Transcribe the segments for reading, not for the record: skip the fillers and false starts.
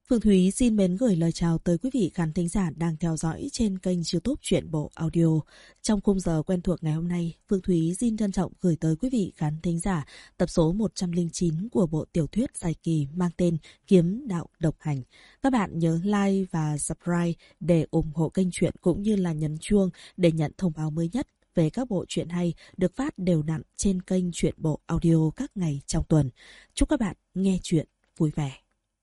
Phương Thúy xin mến gửi lời chào tới quý vị khán thính giả đang theo dõi trên kênh YouTube Truyện Bộ Audio. Trong khung giờ quen thuộc ngày hôm nay, Phương Thúy xin trân trọng gửi tới quý vị khán thính giả tập số 109 của bộ tiểu thuyết dài kỳ mang tên Kiếm Đạo Độc Hành. Các bạn nhớ like và subscribe để ủng hộ kênh truyện cũng như là nhấn chuông để nhận thông báo mới nhất về các bộ truyện hay được phát đều đặn trên kênh Truyện Bộ Audio các ngày trong tuần. Chúc các bạn nghe truyện vui vẻ.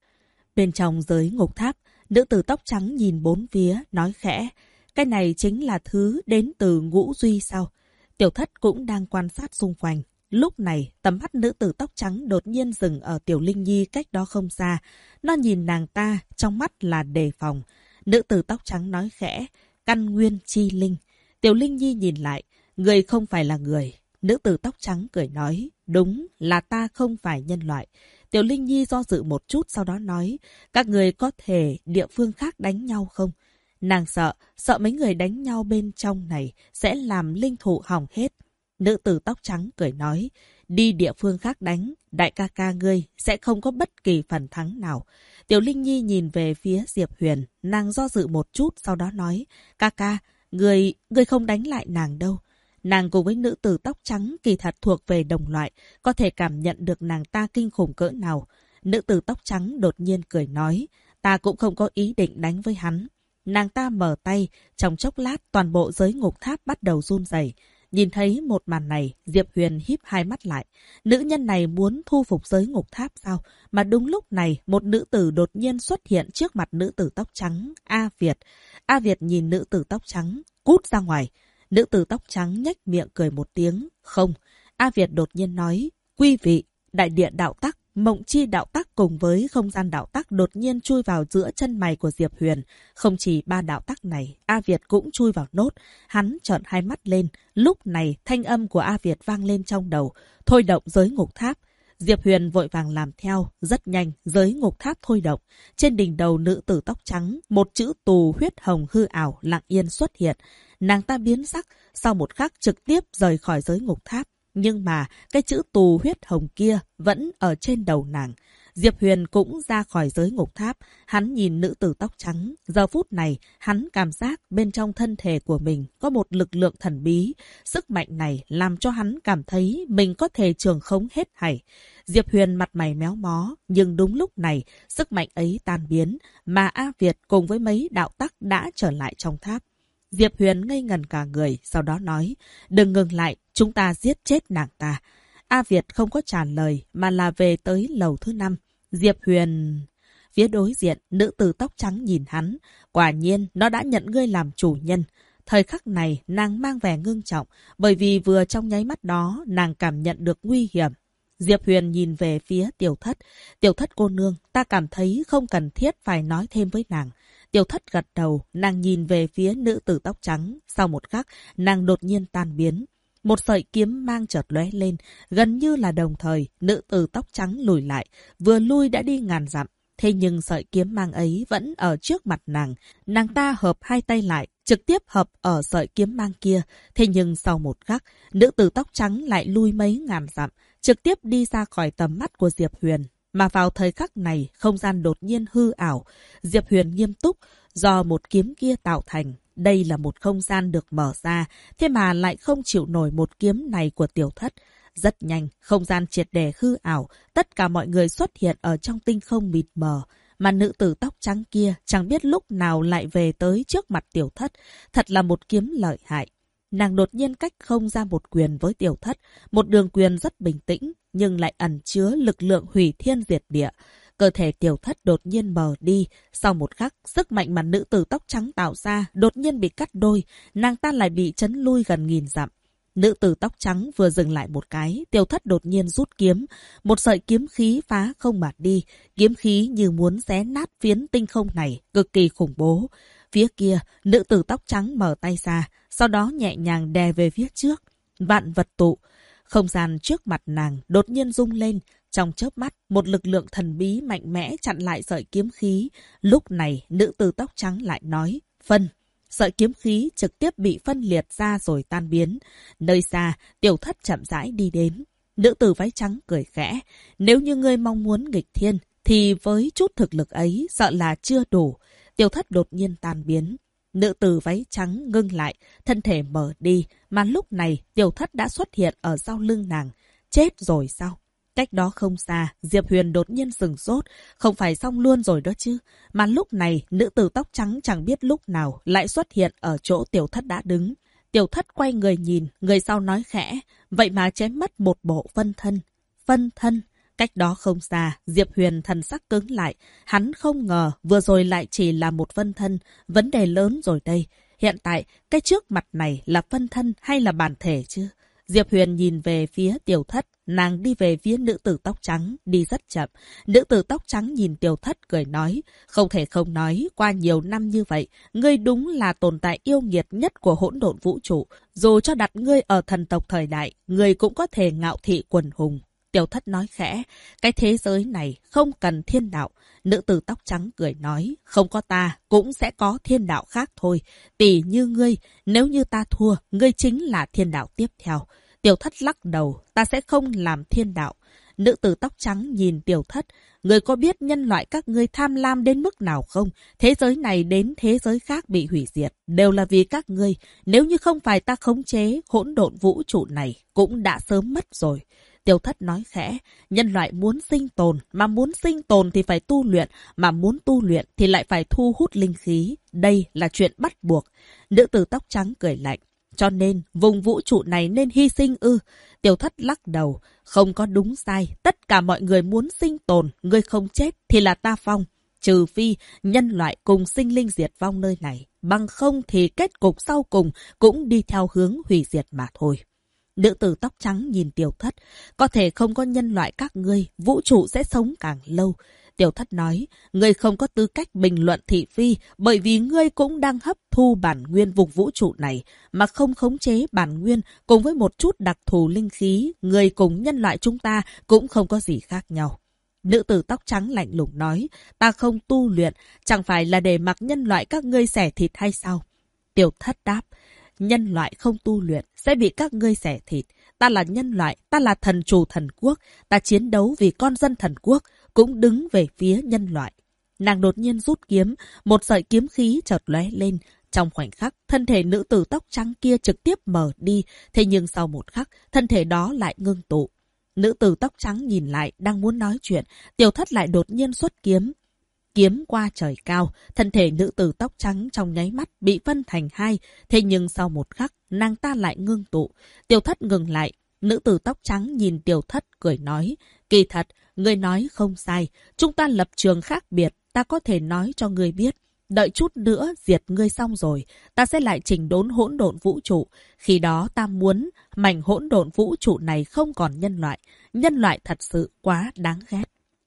Bên trong giới ngục tháp, nữ tử tóc trắng nhìn bốn phía, nói khẽ. Cái này chính là thứ đến từ Ngũ Duy sao? Tiểu Thất cũng đang quan sát xung quanh. Lúc này, tầm mắt nữ tử tóc trắng đột nhiên dừng ở Tiểu Linh Nhi cách đó không xa. Nó nhìn nàng ta, trong mắt là đề phòng. Nữ tử tóc trắng nói khẽ, căn nguyên chi linh. Tiểu Linh Nhi nhìn lại, người không phải là người. Nữ tử tóc trắng cười nói, đúng là ta không phải nhân loại. Tiểu Linh Nhi do dự một chút sau đó nói, các người có thể địa phương khác đánh nhau không? Nàng sợ mấy người đánh nhau bên trong này sẽ làm linh thụ hỏng hết. Nữ tử tóc trắng cười nói, đi địa phương khác đánh, đại ca ca ngươi sẽ không có bất kỳ phần thắng nào. Tiểu Linh Nhi nhìn về phía Diệp Huyền, nàng do dự một chút sau đó nói, ca ca, ngươi không đánh lại nàng đâu. Nàng cùng với nữ tử tóc trắng kỳ thật thuộc về đồng loại, có thể cảm nhận được nàng ta kinh khủng cỡ nào. Nữ tử tóc trắng đột nhiên cười nói, ta cũng không có ý định đánh với hắn. Nàng ta mở tay, trong chốc lát toàn bộ giới ngục tháp bắt đầu run rẩy. Nhìn thấy một màn này, Diệp Huyền híp hai mắt lại. Nữ nhân này muốn thu phục giới ngục tháp sao? Mà đúng lúc này, một nữ tử đột nhiên xuất hiện trước mặt nữ tử tóc trắng, A Việt. A Việt nhìn nữ tử tóc trắng, cút ra ngoài. Nữ tử tóc trắng nhếch miệng cười một tiếng. Không. A Việt đột nhiên nói. Quý vị, đại địa đạo tắc, mộng chi đạo tắc cùng với không gian đạo tắc đột nhiên chui vào giữa chân mày của Diệp Huyền. Không chỉ ba đạo tắc này, A Việt cũng chui vào nốt. Hắn trợn hai mắt lên. Lúc này, thanh âm của A Việt vang lên trong đầu. Thôi động giới ngục tháp. Diệp Huyền vội vàng làm theo. Rất nhanh, giới ngục tháp thôi động. Trên đỉnh đầu nữ tử tóc trắng, một chữ tù huyết hồng hư ảo lặng yên xuất hiện. Nàng ta biến sắc, sau một khắc trực tiếp rời khỏi giới ngục tháp. Nhưng mà cái chữ tù huyết hồng kia vẫn ở trên đầu nàng. Diệp Huyền cũng ra khỏi giới ngục tháp. Hắn nhìn nữ tử tóc trắng. Giờ phút này, hắn cảm giác bên trong thân thể của mình có một lực lượng thần bí. Sức mạnh này làm cho hắn cảm thấy mình có thể trường khống hết thảy. Diệp Huyền mặt mày méo mó. Nhưng đúng lúc này, sức mạnh ấy tan biến. Mà A Việt cùng với mấy đạo tắc đã trở lại trong tháp. Diệp Huyền ngây ngẩn cả người, sau đó nói, đừng ngừng lại, chúng ta giết chết nàng ta. A Việt không có trả lời, mà là về tới lầu thứ 5. Diệp Huyền... Phía đối diện, nữ tử tóc trắng nhìn hắn. Quả nhiên, nó đã nhận ngươi làm chủ nhân. Thời khắc này, nàng mang vẻ ngưng trọng, bởi vì vừa trong nháy mắt đó, nàng cảm nhận được nguy hiểm. Diệp Huyền nhìn về phía Tiểu Thất. Tiểu Thất cô nương, ta cảm thấy không cần thiết phải nói thêm với nàng. Tiểu Thất gật đầu, nàng nhìn về phía nữ tử tóc trắng. Sau một khắc, nàng đột nhiên tan biến. Một sợi kiếm mang chợt lóe lên, gần như là đồng thời, nữ tử tóc trắng lùi lại, vừa lui đã đi ngàn dặm. Thế nhưng sợi kiếm mang ấy vẫn ở trước mặt nàng. Nàng ta hợp hai tay lại, trực tiếp hợp ở sợi kiếm mang kia. Thế nhưng sau một khắc, nữ tử tóc trắng lại lui mấy ngàn dặm, trực tiếp đi ra khỏi tầm mắt của Diệp Huyền. Mà vào thời khắc này, không gian đột nhiên hư ảo. Diệp Huyền nghiêm túc, do một kiếm kia tạo thành. Đây là một không gian được mở ra, thế mà lại không chịu nổi một kiếm này của Tiểu Thất. Rất nhanh, không gian triệt để hư ảo, tất cả mọi người xuất hiện ở trong tinh không mịt mờ. Mà nữ tử tóc trắng kia chẳng biết lúc nào lại về tới trước mặt Tiểu Thất. Thật là một kiếm lợi hại. Nàng đột nhiên cách không ra một quyền với Tiểu Thất. Một đường quyền rất bình tĩnh, nhưng lại ẩn chứa lực lượng hủy thiên diệt địa. Cơ thể Tiểu Thất đột nhiên mờ đi. Sau một khắc, sức mạnh mà nữ tử tóc trắng tạo ra đột nhiên bị cắt đôi. Nàng ta lại bị chấn lui gần nghìn dặm. Nữ tử tóc trắng vừa dừng lại một cái, Tiểu Thất đột nhiên rút kiếm. Một sợi kiếm khí phá không mà đi. Kiếm khí như muốn xé nát phiến tinh không này, cực kỳ khủng bố. Phía kia, nữ tử tóc trắng mở tay ra, sau đó nhẹ nhàng đè về phía trước. Vạn vật tụ. Không gian trước mặt nàng đột nhiên rung lên. Trong chớp mắt, một lực lượng thần bí mạnh mẽ chặn lại sợi kiếm khí. Lúc này, nữ tử tóc trắng lại nói, phân. Sợi kiếm khí trực tiếp bị phân liệt ra rồi tan biến. Nơi xa, Tiểu Thất chậm rãi đi đến. Nữ tử váy trắng cười khẽ. Nếu như ngươi mong muốn nghịch thiên, thì với chút thực lực ấy sợ là chưa đủ. Tiểu Thất đột nhiên tan biến. Nữ tử váy trắng ngưng lại, thân thể mở đi, mà lúc này Tiểu Thất đã xuất hiện ở sau lưng nàng. Chết rồi sao? Cách đó không xa, Diệp Huyền đột nhiên sửng sốt, không phải xong luôn rồi đó chứ. Mà lúc này, nữ tử tóc trắng chẳng biết lúc nào lại xuất hiện ở chỗ Tiểu Thất đã đứng. Tiểu Thất quay người nhìn, người sau nói khẽ, vậy mà chém mất một bộ phân thân. Phân thân? Cách đó không xa, Diệp Huyền thần sắc cứng lại. Hắn không ngờ vừa rồi lại chỉ là một phân thân. Vấn đề lớn rồi đây. Hiện tại, cái trước mặt này là phân thân hay là bản thể chứ? Diệp Huyền nhìn về phía Tiểu Thất, nàng đi về phía nữ tử tóc trắng, đi rất chậm. Nữ tử tóc trắng nhìn Tiểu Thất cười nói, không thể không nói, qua nhiều năm như vậy, ngươi đúng là tồn tại yêu nghiệt nhất của hỗn độn vũ trụ. Dù cho đặt ngươi ở thần tộc thời đại, ngươi cũng có thể ngạo thị quần hùng. Tiểu Thất nói khẽ, cái thế giới này không cần thiên đạo. Nữ tử tóc trắng cười nói, không có ta, cũng sẽ có thiên đạo khác thôi. Tỷ như ngươi, nếu như ta thua, ngươi chính là thiên đạo tiếp theo. Tiểu Thất lắc đầu, ta sẽ không làm thiên đạo. Nữ tử tóc trắng nhìn Tiểu Thất, ngươi có biết nhân loại các ngươi tham lam đến mức nào không? Thế giới này đến thế giới khác bị hủy diệt, đều là vì các ngươi. Nếu như không phải ta khống chế, hỗn độn vũ trụ này cũng đã sớm mất rồi. Tiểu Thất nói khẽ, nhân loại muốn sinh tồn, mà muốn sinh tồn thì phải tu luyện, mà muốn tu luyện thì lại phải thu hút linh khí. Đây là chuyện bắt buộc. Nữ tử tóc trắng cười lạnh. Cho nên, vùng vũ trụ này nên hy sinh ư? Tiểu Thất lắc đầu, không có đúng sai. Tất cả mọi người muốn sinh tồn, người không chết thì là ta phong. Trừ phi, nhân loại cùng sinh linh diệt vong nơi này. Bằng không thì kết cục sau cùng cũng đi theo hướng hủy diệt mà thôi. Nữ tử tóc trắng nhìn Tiểu Thất, có thể không có nhân loại các ngươi, vũ trụ sẽ sống càng lâu. Tiểu Thất nói, ngươi không có tư cách bình luận thị phi, bởi vì ngươi cũng đang hấp thu bản nguyên vùng vũ trụ này, mà không khống chế bản nguyên cùng với một chút đặc thù linh khí, ngươi cùng nhân loại chúng ta cũng không có gì khác nhau. Nữ tử tóc trắng lạnh lùng nói, ta không tu luyện, chẳng phải là để mặc nhân loại các ngươi xẻ thịt hay sao? Tiểu Thất đáp, nhân loại không tu luyện sẽ bị các ngươi xẻ thịt. Ta là nhân loại, ta là thần chủ thần quốc, ta chiến đấu vì con dân thần quốc, cũng đứng về phía nhân loại. Nàng đột nhiên rút kiếm, một sợi kiếm khí chợt lóe lên. Trong khoảnh khắc, thân thể nữ tử tóc trắng kia trực tiếp mở đi, thế nhưng sau một khắc, thân thể đó lại ngưng tụ. Nữ tử tóc trắng nhìn lại, đang muốn nói chuyện, Tiểu Thất lại đột nhiên xuất kiếm. Kiếm qua trời cao, thân thể nữ tử tóc trắng trong nháy mắt bị phân thành hai. Thế nhưng sau một khắc, nàng ta lại ngưng tụ. Tiểu Thất ngừng lại. Nữ tử tóc trắng nhìn Tiểu Thất cười nói. Kỳ thật, ngươi nói không sai. Chúng ta lập trường khác biệt. Ta có thể nói cho ngươi biết. Đợi chút nữa diệt ngươi xong rồi. Ta sẽ lại chỉnh đốn hỗn độn vũ trụ. Khi đó ta muốn mảnh hỗn độn vũ trụ này không còn nhân loại. Nhân loại thật sự quá đáng ghét.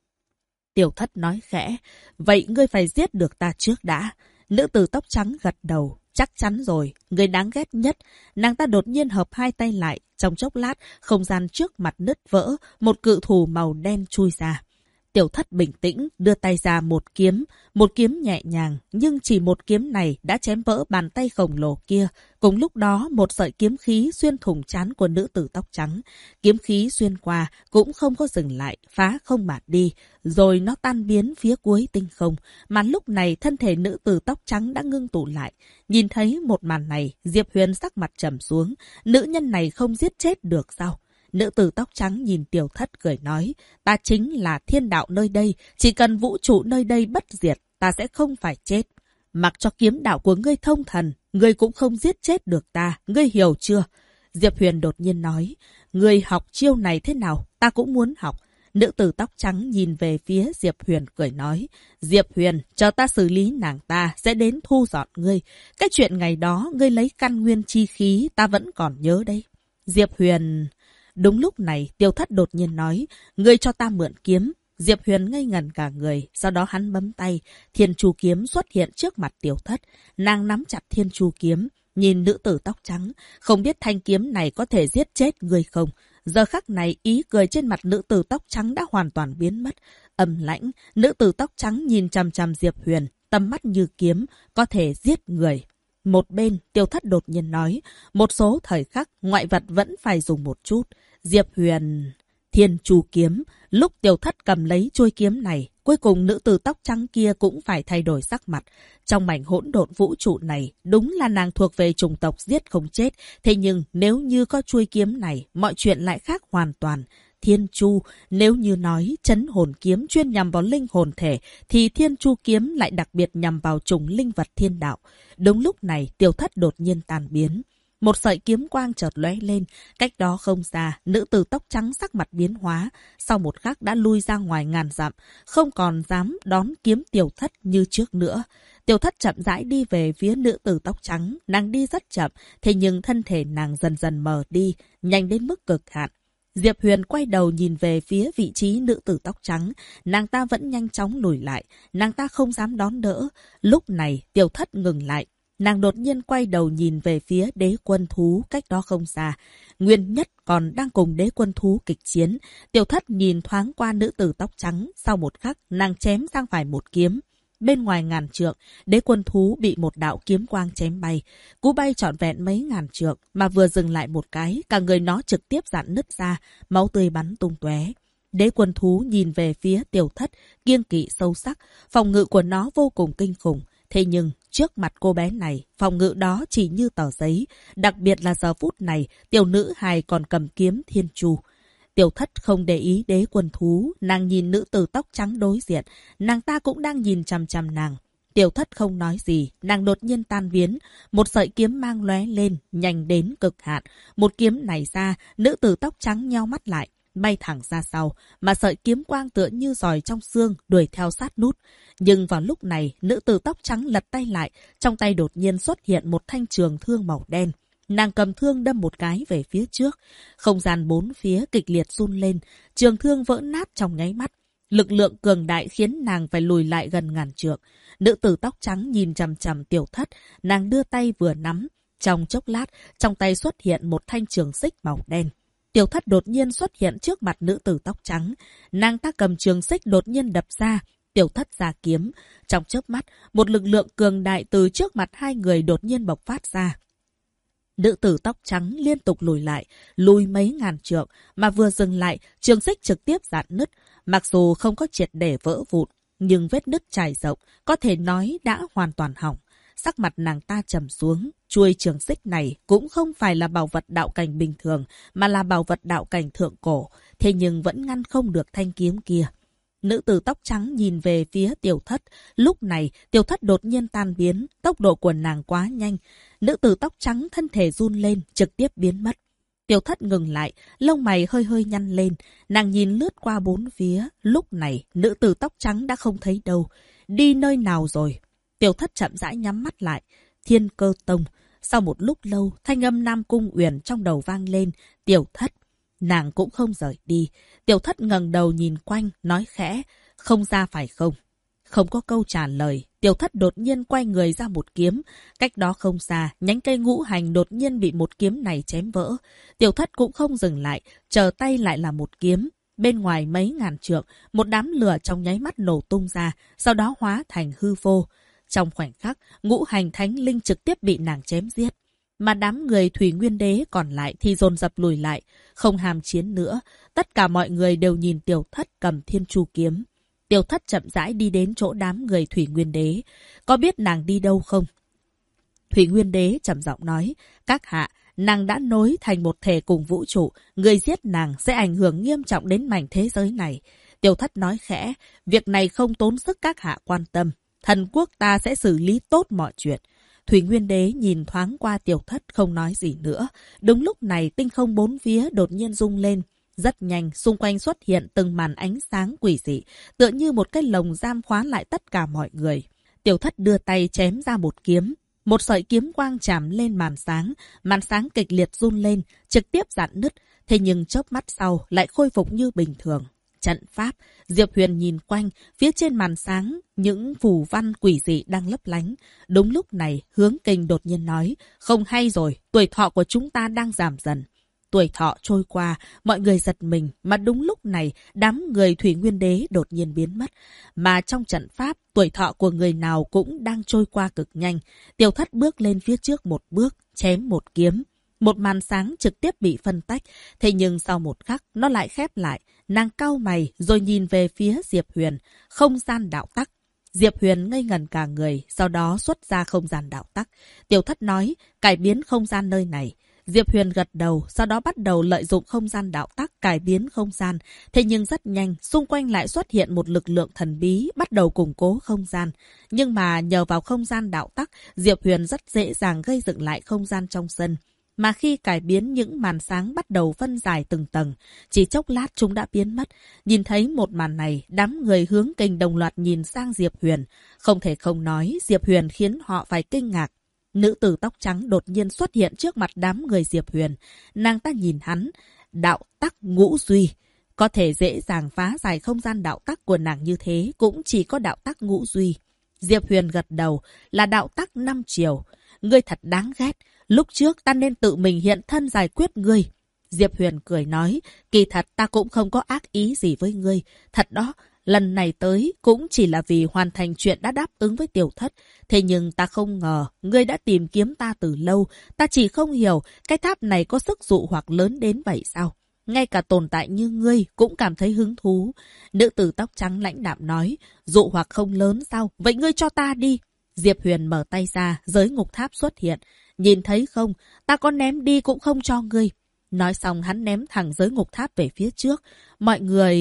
Tiểu Thất nói khẽ, vậy ngươi phải giết được ta trước đã. Nữ tử tóc trắng gật đầu, chắc chắn rồi, ngươi đáng ghét nhất. Nàng ta đột nhiên hợp hai tay lại, trong chốc lát, không gian trước mặt nứt vỡ, một cự thủ màu đen chui ra. Tiểu Thất bình tĩnh, đưa tay ra một kiếm nhẹ nhàng, nhưng chỉ một kiếm này đã chém vỡ bàn tay khổng lồ kia. Cùng lúc đó, một sợi kiếm khí xuyên thủng trán của nữ tử tóc trắng. Kiếm khí xuyên qua, cũng không có dừng lại, phá không mà đi. Rồi nó tan biến phía cuối tinh không, mà lúc này thân thể nữ tử tóc trắng đã ngưng tụ lại. Nhìn thấy một màn này, Diệp Huyền sắc mặt trầm xuống. Nữ nhân này không giết chết được sao? Nữ tử tóc trắng nhìn Tiểu Thất cười nói, ta chính là thiên đạo nơi đây, chỉ cần vũ trụ nơi đây bất diệt, ta sẽ không phải chết. Mặc cho kiếm đạo của ngươi thông thần, ngươi cũng không giết chết được ta, ngươi hiểu chưa? Diệp Huyền đột nhiên nói, ngươi học chiêu này thế nào, ta cũng muốn học. Nữ tử tóc trắng nhìn về phía Diệp Huyền cười nói, Diệp Huyền, chờ ta xử lý nàng ta, sẽ đến thu dọn ngươi. Cái chuyện ngày đó, ngươi lấy căn nguyên chi khí, ta vẫn còn nhớ đấy. Diệp Huyền... Đúng lúc này, Tiểu Thất đột nhiên nói, ngươi cho ta mượn kiếm. Diệp Huyền ngây ngẩn cả người, sau đó hắn bấm tay, Thiên Chu kiếm xuất hiện trước mặt Tiểu Thất. Nàng nắm chặt Thiên Chu kiếm, nhìn nữ tử tóc trắng, không biết thanh kiếm này có thể giết chết ngươi không. Giờ khắc này, ý cười trên mặt nữ tử tóc trắng đã hoàn toàn biến mất. Âm lãnh, nữ tử tóc trắng nhìn chằm chằm Diệp Huyền, tầm mắt như kiếm, có thể giết người. Một bên, Tiểu Thất đột nhiên nói, một số thời khắc, ngoại vật vẫn phải dùng một chút. Diệp Huyền... Thiên Chu kiếm. Lúc Tiểu Thất cầm lấy chuôi kiếm này, cuối cùng nữ tử tóc trắng kia cũng phải thay đổi sắc mặt. Trong mảnh hỗn độn vũ trụ này, đúng là nàng thuộc về chủng tộc giết không chết. Thế nhưng nếu như có chuôi kiếm này, mọi chuyện lại khác hoàn toàn. Thiên Chu, nếu như nói trấn hồn kiếm chuyên nhằm vào linh hồn thể, thì Thiên Chu kiếm lại đặc biệt nhằm vào chủng linh vật thiên đạo. Đúng lúc này, Tiểu Thất đột nhiên tan biến. Một sợi kiếm quang chợt lóe lên, cách đó không xa, nữ tử tóc trắng sắc mặt biến hóa, sau một khắc đã lui ra ngoài ngàn dặm, không còn dám đón kiếm Tiểu Thất như trước nữa. Tiểu Thất chậm rãi đi về phía nữ tử tóc trắng, nàng đi rất chậm, thế nhưng thân thể nàng dần dần mờ đi, nhanh đến mức cực hạn. Diệp Huyền quay đầu nhìn về phía vị trí nữ tử tóc trắng, nàng ta vẫn nhanh chóng lùi lại, nàng ta không dám đón đỡ. Lúc này, Tiểu Thất ngừng lại. Nàng đột nhiên quay đầu nhìn về phía đế quân thú cách đó không xa. Nguyên Nhất còn đang cùng đế quân thú kịch chiến. Tiểu Thất nhìn thoáng qua nữ tử tóc trắng. Sau một khắc, nàng chém sang phải một kiếm. Bên ngoài ngàn trượng, đế quân thú bị một đạo kiếm quang chém bay. Cú bay trọn vẹn mấy ngàn trượng, mà vừa dừng lại một cái, cả người nó trực tiếp rạn nứt ra, máu tươi bắn tung tóe. Đế quân thú nhìn về phía Tiểu Thất, kiêng kỵ sâu sắc. Phòng ngự của nó vô cùng kinh khủng. Thế nhưng, trước mặt cô bé này, phòng ngự đó chỉ như tờ giấy. Đặc biệt là giờ phút này, tiểu nữ hài còn cầm kiếm Thiên Chu. Tiểu Thất không để ý đế quân thú, nàng nhìn nữ tử tóc trắng đối diện. Nàng ta cũng đang nhìn chằm chằm nàng. Tiểu Thất không nói gì, nàng đột nhiên tan biến. Một sợi kiếm mang lóe lên, nhanh đến cực hạn. Một kiếm này ra, nữ tử tóc trắng nheo mắt lại, bay thẳng ra sau, mà sợi kiếm quang tựa như giòi trong xương đuổi theo sát nút. Nhưng vào lúc này, nữ tử tóc trắng lật tay lại, trong tay đột nhiên xuất hiện một thanh trường thương màu đen. Nàng cầm thương đâm một cái về phía trước, không gian bốn phía kịch liệt run lên, trường thương vỡ nát trong nháy mắt. Lực lượng cường đại khiến nàng phải lùi lại gần ngàn trượng. Nữ tử tóc trắng nhìn chằm chằm Tiểu Thất, nàng đưa tay vừa nắm, trong chốc lát, trong tay xuất hiện một thanh trường xích màu đen. Tiểu Thất đột nhiên xuất hiện trước mặt nữ tử tóc trắng. Nàng ta cầm trường xích đột nhiên đập ra. Tiểu Thất ra kiếm. Trong chớp mắt, một lực lượng cường đại từ trước mặt hai người đột nhiên bộc phát ra. Nữ tử tóc trắng liên tục lùi lại, lùi mấy ngàn trượng, mà vừa dừng lại, trường xích trực tiếp rạn nứt. Mặc dù không có triệt để vỡ vụn, nhưng vết nứt trải rộng, có thể nói đã hoàn toàn hỏng. Sắc mặt nàng ta trầm xuống, chuôi trường xích này cũng không phải là bảo vật đạo cảnh bình thường, mà là bảo vật đạo cảnh thượng cổ, thế nhưng vẫn ngăn không được thanh kiếm kia. Nữ tử tóc trắng nhìn về phía Tiểu Thất, lúc này Tiểu Thất đột nhiên tan biến, tốc độ của nàng quá nhanh. Nữ tử tóc trắng thân thể run lên, trực tiếp biến mất. Tiểu Thất ngừng lại, lông mày hơi hơi nhăn lên, nàng nhìn lướt qua bốn phía, lúc này nữ tử tóc trắng đã không thấy đâu, đi nơi nào rồi? Tiểu Thất chậm rãi nhắm mắt lại. Thiên Cơ Tông. Sau một lúc lâu, thanh âm Nam Cung Uyển trong đầu vang lên. Tiểu Thất. Nàng cũng không rời đi. Tiểu Thất ngẩng đầu nhìn quanh, nói khẽ. Không ra phải không? Không có câu trả lời. Tiểu Thất đột nhiên quay người ra một kiếm. Cách đó không xa, nhánh cây ngũ hành đột nhiên bị một kiếm này chém vỡ. Tiểu Thất cũng không dừng lại, chờ tay lại là một kiếm. Bên ngoài mấy ngàn trượng, một đám lửa trong nháy mắt nổ tung ra, sau đó hóa thành hư vô. Trong khoảnh khắc, ngũ hành thánh linh trực tiếp bị nàng chém giết. Mà đám người Thủy Nguyên Đế còn lại thì dồn dập lùi lại, không hàm chiến nữa. Tất cả mọi người đều nhìn Tiểu Thất cầm Thiên Chu kiếm. Tiểu Thất chậm rãi đi đến chỗ đám người Thủy Nguyên Đế. Có biết nàng đi đâu không? Thủy Nguyên Đế trầm giọng nói, các hạ, nàng đã nối thành một thể cùng vũ trụ. Người giết nàng sẽ ảnh hưởng nghiêm trọng đến mảnh thế giới này. Tiểu Thất nói khẽ, việc này không tốn sức các hạ quan tâm. Thần quốc ta sẽ xử lý tốt mọi chuyện. Thủy Nguyên Đế nhìn thoáng qua Tiểu Thất không nói gì nữa. Đúng lúc này tinh không bốn phía đột nhiên rung lên. Rất nhanh, xung quanh xuất hiện từng màn ánh sáng quỷ dị, tựa như một cái lồng giam khóa lại tất cả mọi người. Tiểu Thất đưa tay chém ra một kiếm. Một sợi kiếm quang chạm lên màn sáng kịch liệt run lên, trực tiếp rạn nứt, thế nhưng chớp mắt sau lại khôi phục như bình thường. Trận pháp, Diệp Huyền nhìn quanh, phía trên màn sáng, những phù văn quỷ dị đang lấp lánh. Đúng lúc này, Hướng Kình đột nhiên nói, không hay rồi, tuổi thọ của chúng ta đang giảm dần. Tuổi thọ trôi qua, mọi người giật mình, mà đúng lúc này, đám người Thủy Nguyên Đế đột nhiên biến mất. Mà trong trận pháp, tuổi thọ của người nào cũng đang trôi qua cực nhanh. Tiểu Thất bước lên phía trước một bước, chém một kiếm. một màn sáng trực tiếp bị phân tách. Thế nhưng sau một khắc, nó lại khép lại. Nàng cau mày rồi nhìn về phía Diệp Huyền. Không gian đạo tắc. Diệp Huyền ngây ngẩn cả người, sau đó xuất ra không gian đạo tắc. Tiểu Thất nói, cải biến không gian nơi này. Diệp Huyền gật đầu, sau đó bắt đầu lợi dụng không gian đạo tắc cải biến không gian. Thế nhưng rất nhanh, xung quanh lại xuất hiện một lực lượng thần bí, bắt đầu củng cố không gian. Nhưng mà nhờ vào không gian đạo tắc, Diệp Huyền rất dễ dàng gây dựng lại không gian trong sân. Mà khi cải biến những màn sáng bắt đầu phân giải từng tầng, chỉ chốc lát chúng đã biến mất. Nhìn thấy một màn này, đám người hướng kình đồng loạt nhìn sang Diệp Huyền. Không thể không nói, Diệp Huyền khiến họ phải kinh ngạc. Nữ tử tóc trắng đột nhiên xuất hiện trước mặt đám người Diệp Huyền. Nàng ta nhìn hắn, đạo tắc ngũ duy. Có thể dễ dàng phá giải không gian đạo tắc của nàng như thế, cũng chỉ có đạo tắc ngũ duy. Diệp Huyền gật đầu, là đạo tắc 5 chiều. Ngươi thật đáng ghét, lúc trước ta nên tự mình hiện thân giải quyết ngươi. Diệp Huyền cười nói, kỳ thật ta cũng không có ác ý gì với ngươi. Thật đó, lần này tới cũng chỉ là vì hoàn thành chuyện đã đáp ứng với Tiểu Thất. Thế nhưng ta không ngờ, ngươi đã tìm kiếm ta từ lâu. Ta chỉ không hiểu, cái tháp này có sức dụ hoặc lớn đến vậy sao? Ngay cả tồn tại như ngươi cũng cảm thấy hứng thú. Nữ tử tóc trắng lãnh đạm nói, dụ hoặc không lớn sao? Vậy ngươi cho ta đi. Diệp Huyền mở tay ra, giới ngục tháp xuất hiện. Nhìn thấy không, ta có ném đi cũng không cho ngươi. Nói xong hắn ném thẳng giới ngục tháp về phía trước. Mọi người...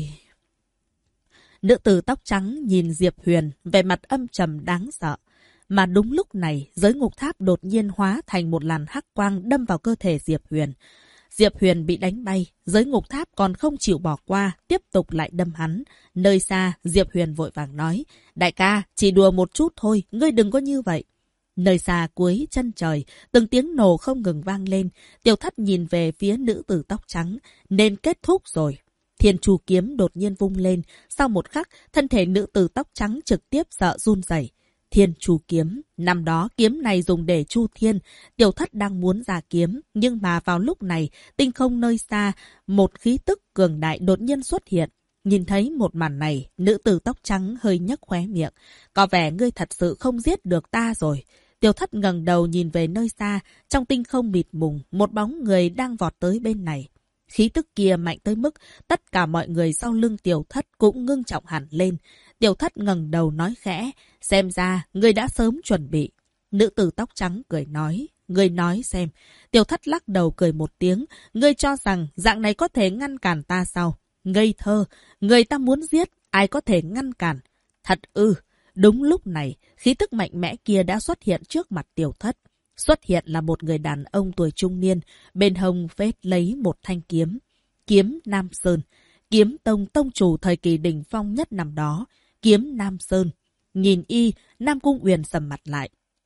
Nữ tử tóc trắng nhìn Diệp Huyền, vẻ mặt âm trầm đáng sợ. Mà đúng lúc này, giới ngục tháp đột nhiên hóa thành một làn hắc quang đâm vào cơ thể Diệp Huyền. Diệp Huyền bị đánh bay, giới ngục tháp còn không chịu bỏ qua, tiếp tục lại đâm hắn. Nơi xa, Diệp Huyền vội vàng nói, đại ca, chỉ đùa một chút thôi, ngươi đừng có như vậy. Nơi xa cuối chân trời, từng tiếng nổ không ngừng vang lên. Tiểu Thất nhìn về phía nữ tử tóc trắng, nên kết thúc rồi. Thiên Chu kiếm đột nhiên vung lên, sau một khắc, thân thể nữ tử tóc trắng trực tiếp sợ run rẩy. Thiên Chu kiếm, năm đó kiếm này dùng để chu thiên, Tiểu Thất đang muốn ra kiếm, nhưng mà vào lúc này, tinh không nơi xa, một khí tức cường đại đột nhiên xuất hiện. Nhìn thấy một màn này, nữ tử tóc trắng hơi nhếch khóe miệng. Có vẻ ngươi thật sự không giết được ta rồi. Tiểu Thất ngẩng đầu nhìn về nơi xa, trong tinh không mịt mùng, một bóng người đang vọt tới bên này. Khí tức kia mạnh tới mức tất cả mọi người sau lưng Tiểu Thất cũng ngưng trọng hẳn lên. Tiểu Thất ngẩng đầu nói khẽ, xem ra ngươi đã sớm chuẩn bị. Nữ tử tóc trắng cười nói, ngươi nói xem. Tiểu Thất lắc đầu cười một tiếng, ngươi cho rằng dạng này có thể ngăn cản ta sao? Ngây thơ, người ta muốn giết, ai có thể ngăn cản? Thật ư. Đúng lúc này, khí tức mạnh mẽ kia đã xuất hiện trước mặt Tiểu Thất. Xuất hiện là một người đàn ông tuổi trung niên, bên hông vết lấy một thanh kiếm. Kiếm Nam Sơn, kiếm tông tông chủ thời kỳ đỉnh phong nhất năm đó. Kiếm Nam Sơn. Nhìn y, Nam Cung Uyển sầm mặt lại.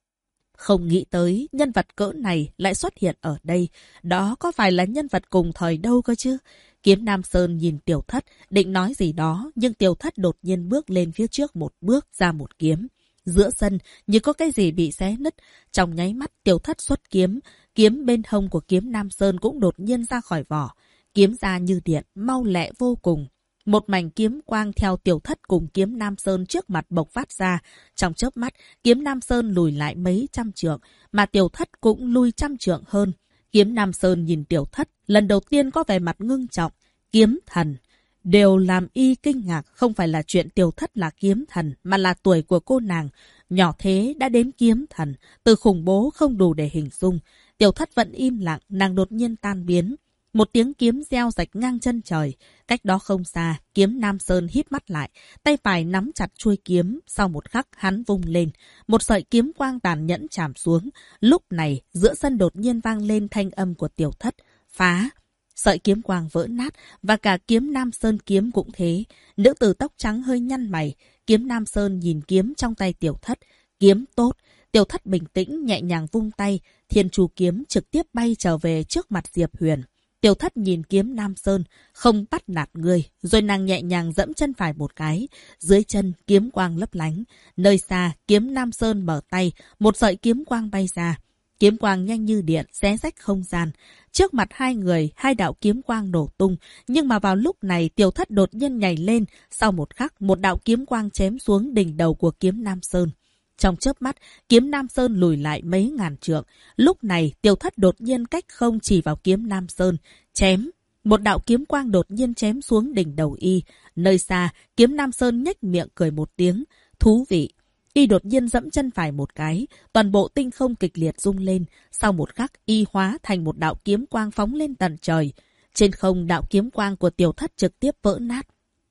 Không nghĩ tới, nhân vật cỡ này lại xuất hiện ở đây. Đó có phải là nhân vật cùng thời đâu cơ chứ? Kiếm Nam Sơn nhìn Tiểu Thất, định nói gì đó, nhưng Tiểu Thất đột nhiên bước lên phía trước một bước, ra một kiếm. Giữa sân, như có cái gì bị xé nứt. Trong nháy mắt, Tiểu Thất xuất kiếm. Kiếm bên hông của kiếm Nam Sơn cũng đột nhiên ra khỏi vỏ. Kiếm ra như điện, mau lẹ vô cùng. Một mảnh kiếm quang theo Tiểu Thất cùng kiếm Nam Sơn trước mặt bộc phát ra. Trong chớp mắt, kiếm Nam Sơn lùi lại mấy trăm trượng, mà Tiểu Thất cũng lui trăm trượng hơn. Kiếm Nam Sơn nhìn Tiểu Thất, lần đầu tiên có vẻ mặt ngưng trọng. Kiếm thần. Đều làm y kinh ngạc, không phải là chuyện Tiểu Thất là kiếm thần, mà là tuổi của cô nàng. Nhỏ thế đã đến kiếm thần, từ khủng bố không đủ để hình dung. Tiểu Thất vẫn im lặng, nàng đột nhiên tan biến. Một tiếng kiếm reo rạch ngang chân trời. Cách đó không xa, kiếm Nam Sơn híp mắt lại, tay phải nắm chặt chuôi kiếm. Sau một khắc hắn vung lên, một sợi kiếm quang tàn nhẫn chạm xuống. Lúc này, giữa sân đột nhiên vang lên thanh âm của Tiểu Thất. Phá! Sợi kiếm quang vỡ nát, và cả kiếm Nam Sơn kiếm cũng thế. Nữ tử tóc trắng hơi nhăn mày. Kiếm Nam Sơn nhìn kiếm trong tay Tiểu Thất. Kiếm tốt. Tiểu Thất bình tĩnh, nhẹ nhàng vung tay. Thiên Chu kiếm trực tiếp bay trở về trước mặt Diệp Huyền. Tiểu Thất nhìn kiếm Nam Sơn, không bắt nạt người, rồi nàng nhẹ nhàng dẫm chân phải một cái. Dưới chân, kiếm quang lấp lánh. Nơi xa, kiếm Nam Sơn mở tay, một sợi kiếm quang bay ra. Kiếm quang nhanh như điện, xé rách không gian. Trước mặt hai người, hai đạo kiếm quang nổ tung. Nhưng mà vào lúc này, Tiểu Thất đột nhiên nhảy lên. Sau một khắc, một đạo kiếm quang chém xuống đỉnh đầu của kiếm Nam Sơn. Trong chớp mắt, kiếm Nam Sơn lùi lại mấy ngàn trượng. Lúc này, Tiểu Thất đột nhiên cách không chỉ vào kiếm Nam Sơn, chém. Một đạo kiếm quang đột nhiên chém xuống đỉnh đầu y. Nơi xa, kiếm Nam Sơn nhếch miệng cười một tiếng. Thú vị. Y đột nhiên dẫm chân phải một cái, toàn bộ tinh không kịch liệt rung lên. Sau một khắc, y hóa thành một đạo kiếm quang phóng lên tận trời. Trên không, đạo kiếm quang của Tiểu Thất trực tiếp vỡ nát.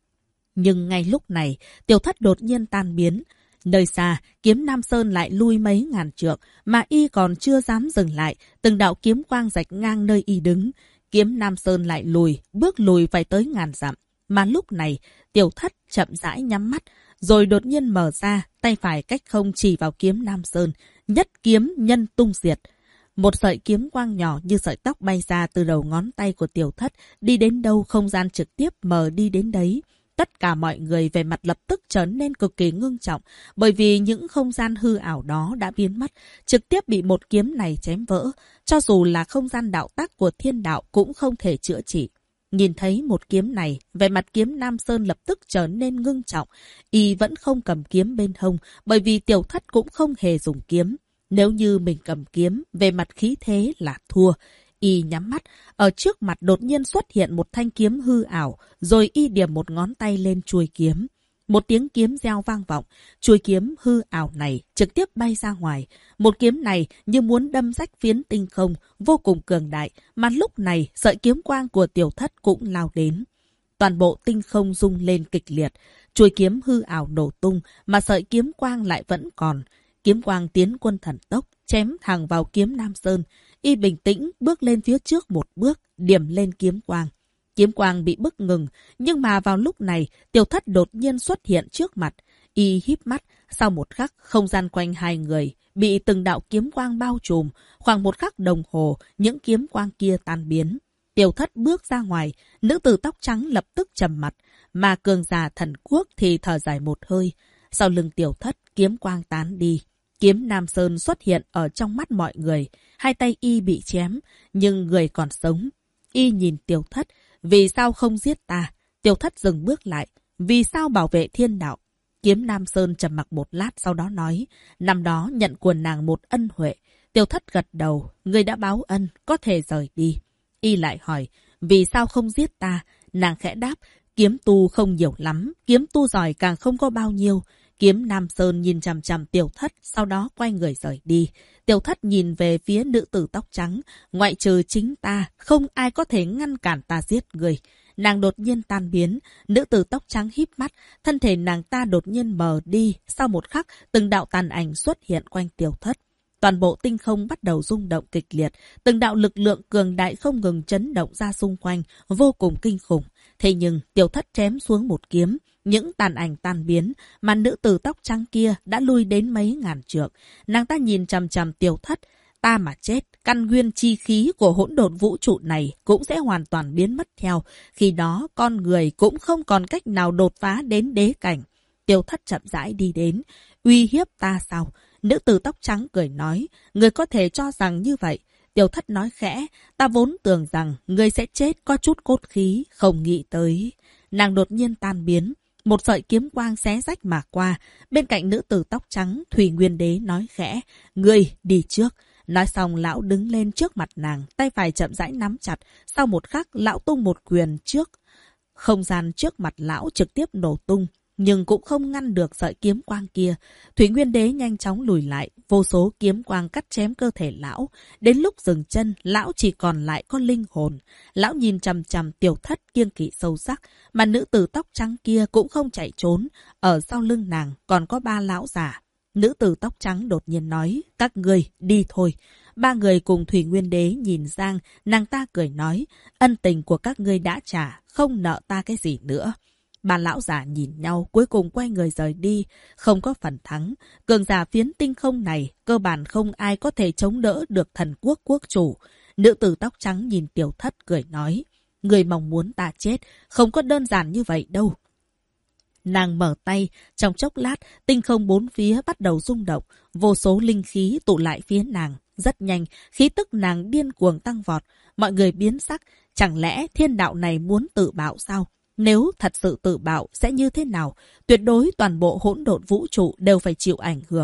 Nhưng ngay lúc này, Tiểu Thất đột nhiên tan biến. Nơi xa, kiếm Nam Sơn lại lui mấy ngàn trượng, mà y còn chưa dám dừng lại, từng đạo kiếm quang rạch ngang nơi y đứng. Kiếm Nam Sơn lại lùi, bước lùi phải tới ngàn dặm. Mà lúc này, Tiểu Thất chậm rãi nhắm mắt, rồi đột nhiên mở ra, tay phải cách không chỉ vào kiếm Nam Sơn, nhất kiếm nhân tung diệt. Một sợi kiếm quang nhỏ như sợi tóc bay ra từ đầu ngón tay của Tiểu Thất, đi đến đâu không gian trực tiếp mờ đi đến đấy. Tất cả mọi người về mặt lập tức trở nên cực kỳ ngưng trọng, bởi vì những không gian hư ảo đó đã biến mất, trực tiếp bị một kiếm này chém vỡ. Cho dù là không gian đạo tác của thiên đạo cũng không thể chữa trị. Nhìn thấy một kiếm này, về mặt kiếm Nam Sơn lập tức trở nên ngưng trọng. Y vẫn không cầm kiếm bên hông, bởi vì Tiểu Thất cũng không hề dùng kiếm. Nếu như mình cầm kiếm, về mặt khí thế là thua. Y nhắm mắt, ở trước mặt đột nhiên xuất hiện một thanh kiếm hư ảo, rồi y điểm một ngón tay lên chuôi kiếm. Một tiếng kiếm reo vang vọng, chuôi kiếm hư ảo này trực tiếp bay ra ngoài. Một kiếm này như muốn đâm rách phiến tinh không, vô cùng cường đại, mà lúc này sợi kiếm quang của Tiểu Thất cũng lao đến. Toàn bộ tinh không rung lên kịch liệt, chuôi kiếm hư ảo nổ tung, mà sợi kiếm quang lại vẫn còn. Kiếm quang tiến quân thần tốc, chém thẳng vào kiếm Nam Sơn. Y bình tĩnh bước lên phía trước một bước, điểm lên kiếm quang. Kiếm quang bị bức ngừng, nhưng mà vào lúc này, Tiểu Thất đột nhiên xuất hiện trước mặt. Y híp mắt, sau một khắc, không gian quanh hai người bị từng đạo kiếm quang bao trùm. Khoảng một khắc đồng hồ, những kiếm quang kia tan biến. Tiểu Thất bước ra ngoài, nữ tử tóc trắng lập tức trầm mặt, mà cường giả thần quốc thì thở dài một hơi. Sau lưng Tiểu Thất, kiếm quang tán đi. Kiếm Nam Sơn xuất hiện ở trong mắt mọi người. Hai tay y bị chém, nhưng người còn sống. Y nhìn Tiểu Thất, vì sao không giết ta? Tiểu Thất dừng bước lại, vì sao bảo vệ thiên đạo? Kiếm Nam Sơn trầm mặc một lát sau đó nói, năm đó nhận của nàng một ân huệ. Tiểu Thất gật đầu, người đã báo ân, có thể rời đi. Y lại hỏi, vì sao không giết ta? Nàng khẽ đáp, kiếm tu không nhiều lắm, kiếm tu giỏi càng không có bao nhiêu. Kiếm Nam Sơn nhìn chằm chằm Tiểu Thất, sau đó quay người rời đi. Tiểu Thất nhìn về phía nữ tử tóc trắng, ngoại trừ chính ta, không ai có thể ngăn cản ta giết người. Nàng đột nhiên tan biến, nữ tử tóc trắng híp mắt, thân thể nàng ta đột nhiên mờ đi. Sau một khắc, từng đạo tàn ảnh xuất hiện quanh Tiểu Thất. Toàn bộ tinh không bắt đầu rung động kịch liệt, từng đạo lực lượng cường đại không ngừng chấn động ra xung quanh, vô cùng kinh khủng. Thế nhưng Tiểu Thất chém xuống một kiếm, những tàn ảnh tan biến, mà nữ tử tóc trắng kia đã lui đến mấy ngàn trượng. Nàng ta nhìn chằm chằm Tiểu Thất, ta mà chết, căn nguyên chi khí của hỗn độn vũ trụ này cũng sẽ hoàn toàn biến mất theo. Khi đó, con người cũng không còn cách nào đột phá đến đế cảnh. Tiểu Thất chậm rãi đi đến, uy hiếp ta sao? Nữ tử tóc trắng cười nói, người có thể cho rằng như vậy. Tiểu Thất nói khẽ, ta vốn tưởng rằng người sẽ chết có chút cốt khí, không nghĩ tới. Nàng đột nhiên tan biến, một sợi kiếm quang xé rách mà qua. Bên cạnh nữ tử tóc trắng, Thủy Nguyên Đế nói khẽ, ngươi đi trước. Nói xong lão đứng lên trước mặt nàng, tay phải chậm rãi nắm chặt. Sau một khắc, lão tung một quyền trước. Không gian trước mặt lão trực tiếp nổ tung, nhưng cũng không ngăn được sợi kiếm quang kia. Thủy Nguyên Đế nhanh chóng lùi lại, vô số kiếm quang cắt chém cơ thể lão. Đến lúc dừng chân, lão chỉ còn lại có linh hồn. Lão nhìn chằm chằm Tiểu Thất kiêng kỵ sâu sắc, mà nữ tử tóc trắng kia cũng không chạy trốn. Ở sau lưng nàng còn có 3 lão già. Nữ tử tóc trắng đột nhiên nói, các người đi thôi. 3 người cùng Thủy Nguyên Đế nhìn sang, nàng ta cười nói, ân tình của các ngươi đã trả, không nợ ta cái gì nữa. 3 lão già nhìn nhau, cuối cùng quay người rời đi, không có phần thắng. Cường giả phiến tinh không này, cơ bản không ai có thể chống đỡ được thần quốc quốc chủ. Nữ tử tóc trắng nhìn Tiểu Thất cười nói, người mong muốn ta chết, không có đơn giản như vậy đâu. Nàng mở tay, trong chốc lát, tinh không bốn phía bắt đầu rung động, vô số linh khí tụ lại phía nàng. Rất nhanh, khí tức nàng điên cuồng tăng vọt, mọi người biến sắc, chẳng lẽ thiên đạo này muốn tự bạo sao? Nếu thật sự tự bạo sẽ như thế nào? Tuyệt đối toàn bộ hỗn độn vũ trụ đều phải chịu ảnh hưởng.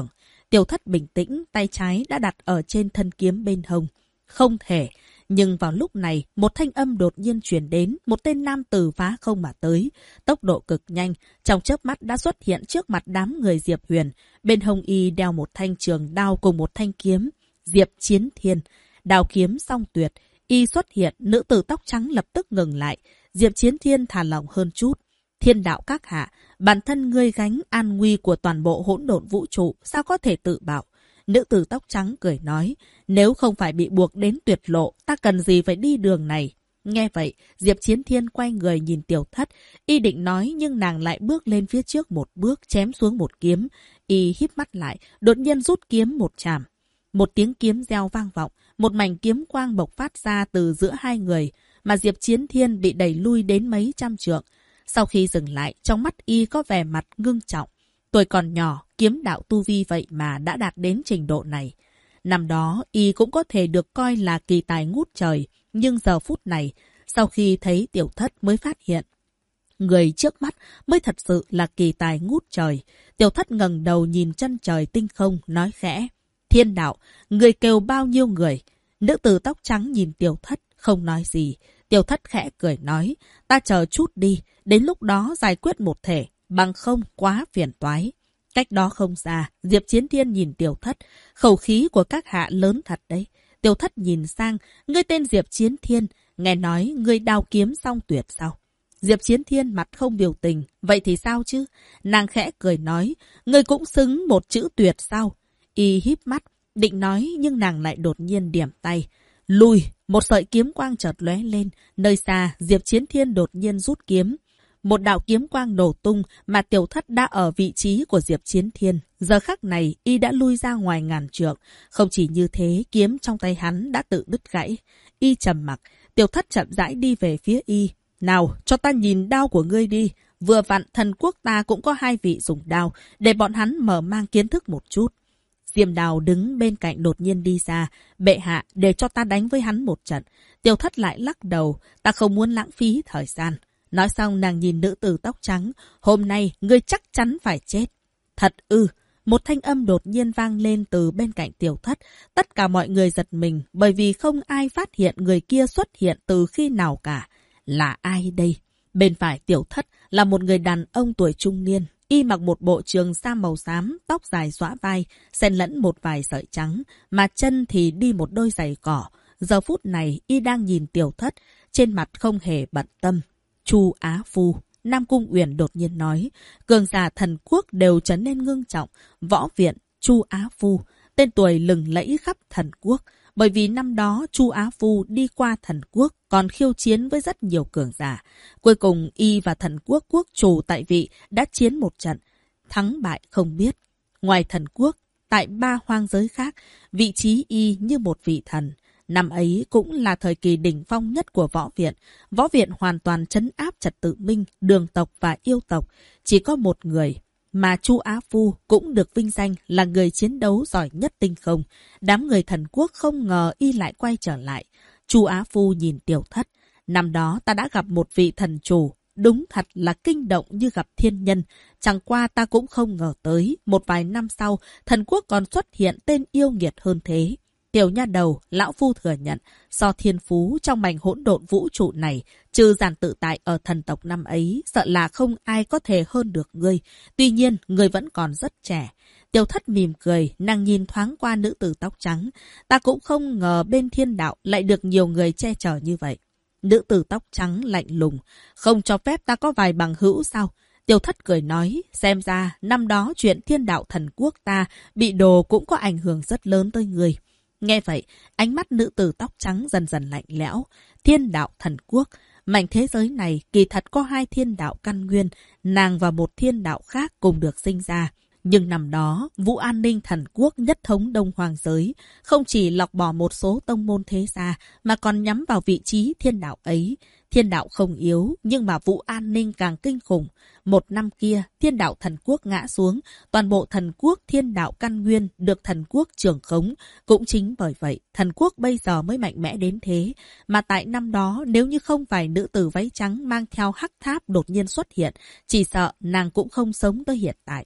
Tiểu Thất bình tĩnh, tay trái đã đặt ở trên thân kiếm bên hông. Không thể. Nhưng vào lúc này, một thanh âm đột nhiên truyền đến, một tên nam tử phá không mà tới. Tốc độ cực nhanh, trong chớp mắt đã xuất hiện trước mặt đám người Diệp Huyền. Bên hông y đeo một thanh trường đao cùng một thanh kiếm. Diệp Chiến Thiên. Đao kiếm song tuyệt. Y xuất hiện, nữ tử tóc trắng lập tức ngừng lại. Diệp Chiến Thiên thả lỏng hơn chút. Thiên đạo các hạ, bản thân ngươi gánh an nguy của toàn bộ hỗn độn vũ trụ, sao có thể tự bảo? Nữ tử tóc trắng cười nói, nếu không phải bị buộc đến tuyệt lộ, ta cần gì phải đi đường này? Nghe vậy, Diệp Chiến Thiên quay người nhìn Tiểu Thất, y định nói nhưng nàng lại bước lên phía trước một bước, chém xuống một kiếm. Y híp mắt lại, đột nhiên rút kiếm một chàm. Một tiếng kiếm reo vang vọng, một mảnh kiếm quang bộc phát ra từ giữa hai người, mà Diệp Chiến Thiên bị đẩy lui đến mấy trăm trượng. Sau khi dừng lại, trong mắt y có vẻ mặt ngưng trọng. Tuổi còn nhỏ, kiếm đạo tu vi vậy mà đã đạt đến trình độ này. Năm đó, y cũng có thể được coi là kỳ tài ngút trời. Nhưng giờ phút này, sau khi thấy Tiểu Thất mới phát hiện, người trước mắt mới thật sự là kỳ tài ngút trời. Tiểu Thất ngẩng đầu nhìn chân trời tinh không, nói khẽ. Thiên đạo, người kêu bao nhiêu người? Nữ tử tóc trắng nhìn Tiểu Thất, không nói gì. Tiểu Thất khẽ cười nói, ta chờ chút đi, đến lúc đó giải quyết một thể, bằng không quá phiền toái. Cách đó không xa, Diệp Chiến Thiên nhìn Tiểu Thất, khẩu khí của các hạ lớn thật đấy. Tiểu Thất nhìn sang, ngươi tên Diệp Chiến Thiên, nghe nói ngươi đao kiếm song tuyệt sao? Diệp Chiến Thiên mặt không biểu tình, vậy thì sao chứ? Nàng khẽ cười nói, ngươi cũng xứng một chữ tuyệt sao? Y híp mắt, định nói nhưng nàng lại đột nhiên điểm tay. Lùi, một sợi kiếm quang chợt lóe lên, nơi xa Diệp Chiến Thiên đột nhiên rút kiếm. Một đạo kiếm quang nổ tung mà Tiểu Thất đã ở vị trí của Diệp Chiến Thiên. Giờ khắc này, y đã lui ra ngoài ngàn trượng. Không chỉ như thế, kiếm trong tay hắn đã tự đứt gãy. Y trầm mặc, Tiểu Thất chậm rãi đi về phía y. Nào, cho ta nhìn đao của ngươi đi. Vừa vặn thần quốc ta cũng có 2 vị dùng đao, để bọn hắn mở mang kiến thức một chút. Diêm Đào đứng bên cạnh đột nhiên đi ra. Bệ hạ, để cho ta đánh với hắn một trận. Tiểu Thất lại lắc đầu, ta không muốn lãng phí thời gian. Nói xong nàng nhìn nữ tử tóc trắng. Hôm nay, ngươi chắc chắn phải chết. Thật ư. Một thanh âm đột nhiên vang lên từ bên cạnh Tiểu Thất. Tất cả mọi người giật mình, bởi vì không ai phát hiện người kia xuất hiện từ khi nào cả. Là ai đây? Bên phải Tiểu Thất là một người đàn ông tuổi trung niên. Y mặc một bộ trường sa màu xám, tóc dài xõa vai, xen lẫn một vài sợi trắng, mà chân thì đi một đôi giày cỏ. Giờ phút này, y đang nhìn Tiểu Thất, trên mặt không hề bận tâm. Chu Á Phu, Nam Cung Uyển đột nhiên nói, cường giả thần quốc đều trở nên ngưng trọng. Võ viện, Chu Á Phu, tên tuổi lừng lẫy khắp thần quốc. Bởi vì năm đó Chu Á Phu đi qua thần quốc còn khiêu chiến với rất nhiều cường giả. Cuối cùng y và thần quốc quốc chủ tại vị đã chiến một trận. Thắng bại không biết. Ngoài thần quốc, tại 3 hoang giới khác, vị trí y như một vị thần. Năm ấy cũng là thời kỳ đỉnh phong nhất của võ viện. Võ viện hoàn toàn trấn áp trật tự minh, đường tộc và yêu tộc. Chỉ có một người. Mà Chu Á Phu cũng được vinh danh là người chiến đấu giỏi nhất tinh không. Đám người thần quốc không ngờ y lại quay trở lại. Chu Á Phu nhìn Tiểu Thất. Năm đó ta đã gặp một vị thần chủ. Đúng thật là kinh động như gặp thiên nhân. Chẳng qua ta cũng không ngờ tới. Một vài năm sau, thần quốc còn xuất hiện tên yêu nghiệt hơn thế. Tiểu nha đầu, lão phu thừa nhận, so thiên phú trong mảnh hỗn độn vũ trụ này, trừ Giản Tự Tại ở thần tộc năm ấy, sợ là không ai có thể hơn được ngươi. Tuy nhiên, ngươi vẫn còn rất trẻ. Tiểu Thất mỉm cười, nàng nhìn thoáng qua nữ tử tóc trắng. Ta cũng không ngờ bên thiên đạo lại được nhiều người che chở như vậy. Nữ tử tóc trắng lạnh lùng, không cho phép ta có vài bằng hữu sao? Tiểu Thất cười nói, xem ra năm đó chuyện thiên đạo thần quốc ta bị đồ cũng có ảnh hưởng rất lớn tới người. Nghe vậy, ánh mắt nữ tử tóc trắng dần dần lạnh lẽo. Thiên đạo thần quốc, mảnh thế giới này kỳ thật có 2 thiên đạo căn nguyên, nàng và một thiên đạo khác cùng được sinh ra. Nhưng năm đó, Vũ An Ninh thần quốc nhất thống Đông Hoàng giới, không chỉ lọc bỏ một số tông môn thế gia, mà còn nhắm vào vị trí thiên đạo ấy. Thiên đạo không yếu, nhưng mà Vũ An Ninh càng kinh khủng. Một năm kia, thiên đạo thần quốc ngã xuống, toàn bộ thần quốc thiên đạo căn nguyên được thần quốc trưởng khống. Cũng chính bởi vậy, thần quốc bây giờ mới mạnh mẽ đến thế. Mà tại năm đó, nếu như không phải nữ tử váy trắng mang theo hắc tháp đột nhiên xuất hiện, chỉ sợ nàng cũng không sống tới hiện tại.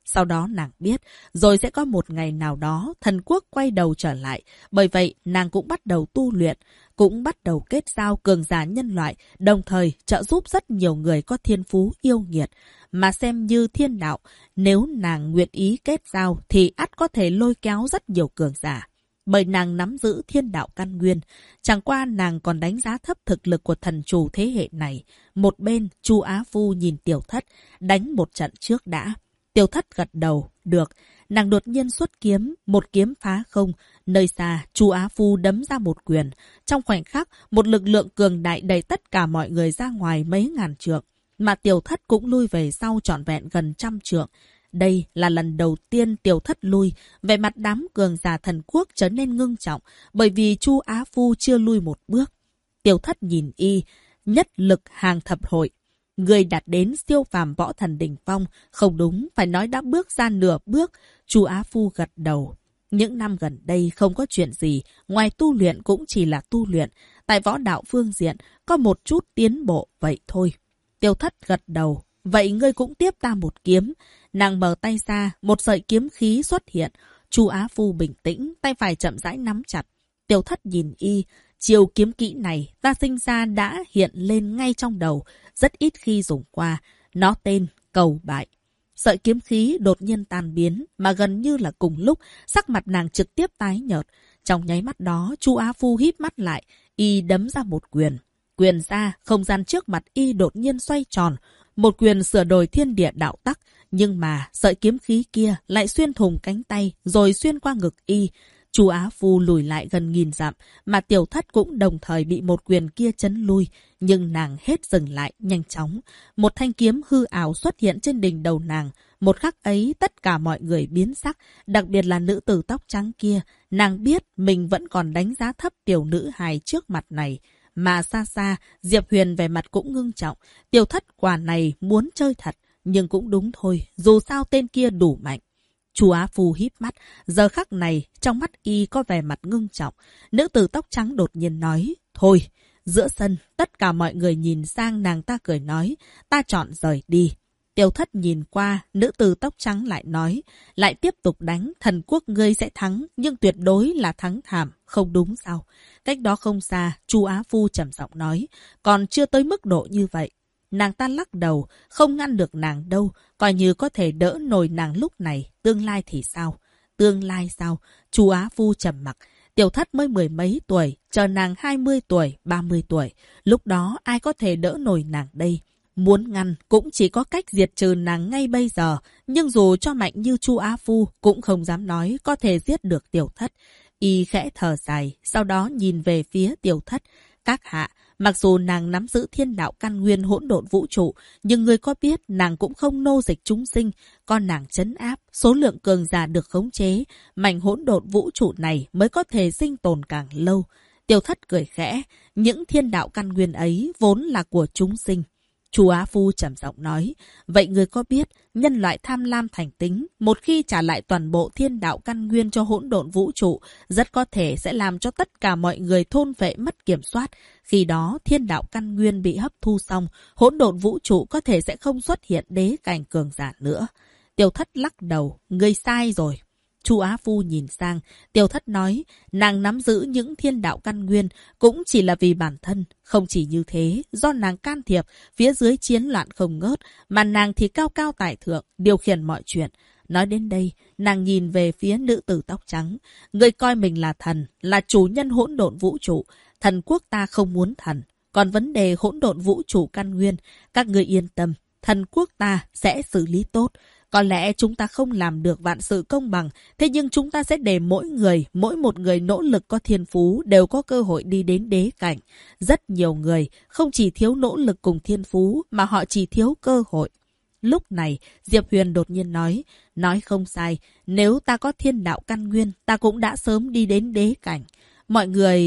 Sau đó nàng biết, rồi sẽ có một ngày nào đó thần quốc quay đầu trở lại. Bởi vậy, nàng cũng bắt đầu tu luyện, cũng bắt đầu kết giao cường giả nhân loại, đồng thời trợ giúp rất nhiều người có thiên phú yêu nghiệt. Mà xem như thiên đạo, nếu nàng nguyện ý kết giao thì ắt có thể lôi kéo rất nhiều cường giả. Bởi nàng nắm giữ thiên đạo căn nguyên, chẳng qua nàng còn đánh giá thấp thực lực của thần chủ thế hệ này. Một bên, Chu Á Phu nhìn Tiểu Thất, đánh một trận trước đã. Tiểu Thất gật đầu, được. Nàng đột nhiên xuất kiếm, một kiếm phá không. Nơi xa, Chu Á Phu đấm ra một quyền. Trong khoảnh khắc, một lực lượng cường đại đẩy tất cả mọi người ra ngoài mấy ngàn trượng. Mà Tiểu Thất cũng lui về sau trọn vẹn gần 100 trượng. Đây là lần đầu tiên Tiểu Thất lui, vẻ mặt đám cường giả thần quốc trở nên ngưng trọng, bởi vì Chu Á Phu chưa lui một bước. Tiểu Thất nhìn y, nhất lực hàng thập hội. Người đạt đến siêu phàm võ thần đỉnh phong, không đúng, phải nói đã bước ra nửa bước. Chu Á Phu gật đầu. Những năm gần đây không có chuyện gì, ngoài tu luyện cũng chỉ là tu luyện. Tại võ đạo phương diện, có một chút tiến bộ, vậy thôi. Tiểu Thất gật đầu. Vậy ngươi cũng tiếp ta một kiếm. Nàng mở tay ra, một sợi kiếm khí xuất hiện. Chu Á Phu bình tĩnh, tay phải chậm rãi nắm chặt. Tiểu Thất nhìn y, chiêu kiếm kỹ này ta sinh ra đã hiện lên ngay trong đầu, rất ít khi dùng qua. Nó tên cầu bại. Sợi kiếm khí đột nhiên tan biến, mà gần như là cùng lúc, sắc mặt nàng trực tiếp tái nhợt. Trong nháy mắt đó, Chu Á Phu híp mắt lại, y đấm ra một quyền. Quyền ra, không gian trước mặt y đột nhiên xoay tròn. Một quyền sửa đổi thiên địa đạo tắc, nhưng mà sợi kiếm khí kia lại xuyên thủng cánh tay rồi xuyên qua ngực y. Chu Á Phu lùi lại gần 1000 dặm, mà Tiểu Thất cũng đồng thời bị một quyền kia chấn lui, nhưng nàng hết dừng lại nhanh chóng. Một thanh kiếm hư ảo xuất hiện trên đỉnh đầu nàng, một khắc ấy tất cả mọi người biến sắc, đặc biệt là nữ tử tóc trắng kia. Nàng biết mình vẫn còn đánh giá thấp tiểu nữ hài trước mặt này. Mà xa xa, Diệp Huyền vẻ mặt cũng ngưng trọng. Tiểu Thất quả này muốn chơi thật, nhưng cũng đúng thôi, dù sao tên kia đủ mạnh. Chu Á Phu híp mắt, giờ khắc này, trong mắt y có vẻ mặt ngưng trọng. Nữ tử tóc trắng đột nhiên nói, thôi, giữa sân, tất cả mọi người nhìn sang nàng ta cười nói, ta chọn rời đi. Tiểu Thất nhìn qua, nữ tử tóc trắng lại nói, lại tiếp tục đánh, thần quốc ngươi sẽ thắng, nhưng tuyệt đối là thắng thảm, không đúng sao? Cách đó không xa, Chu Á Phu trầm giọng nói, còn chưa tới mức độ như vậy. Nàng ta lắc đầu, không ngăn được nàng đâu, coi như có thể đỡ nổi nàng lúc này, tương lai thì sao? Tương lai sao? Chu Á Phu trầm mặc. Tiểu Thất mới 10 mấy tuổi, chờ nàng 20 tuổi, 30 tuổi, lúc đó ai có thể đỡ nổi nàng đây? Muốn ngăn cũng chỉ có cách diệt trừ nàng ngay bây giờ, nhưng dù cho mạnh như Chu Á Phu cũng không dám nói có thể giết được Tiểu Thất. Y khẽ thở dài, sau đó nhìn về phía Tiểu Thất. Các hạ, mặc dù nàng nắm giữ thiên đạo căn nguyên hỗn độn vũ trụ, nhưng người có biết nàng cũng không nô dịch chúng sinh, con nàng trấn áp, số lượng cường giả được khống chế, mảnh hỗn độn vũ trụ này mới có thể sinh tồn càng lâu. Tiểu Thất cười khẽ, những thiên đạo căn nguyên ấy vốn là của chúng sinh. Chu Á Phu trầm giọng nói, vậy người có biết, nhân loại tham lam thành tính, một khi trả lại toàn bộ thiên đạo căn nguyên cho hỗn độn vũ trụ, rất có thể sẽ làm cho tất cả mọi người thôn vệ mất kiểm soát. Khi đó, thiên đạo căn nguyên bị hấp thu xong, hỗn độn vũ trụ có thể sẽ không xuất hiện đế cảnh cường giả nữa. Tiểu Thất lắc đầu, người sai rồi. Chu Á Phu nhìn sang, Tiểu Thất nói, nàng nắm giữ những thiên đạo căn nguyên cũng chỉ là vì bản thân. Không chỉ như thế, do nàng can thiệp, phía dưới chiến loạn không ngớt, mà nàng thì cao cao tại thượng, điều khiển mọi chuyện. Nói đến đây, nàng nhìn về phía nữ tử tóc trắng. Người coi mình là thần, là chủ nhân hỗn độn vũ trụ. Thần quốc ta không muốn thần. Còn vấn đề hỗn độn vũ trụ căn nguyên, các người yên tâm, thần quốc ta sẽ xử lý tốt. Có lẽ chúng ta không làm được vạn sự công bằng, thế nhưng chúng ta sẽ để mỗi một người nỗ lực có thiên phú đều có cơ hội đi đến đế cảnh. Rất nhiều người không chỉ thiếu nỗ lực cùng thiên phú mà họ chỉ thiếu cơ hội. Lúc này, Diệp Huyền đột nhiên nói không sai, nếu ta có thiên đạo căn nguyên, ta cũng đã sớm đi đến đế cảnh. Mọi người...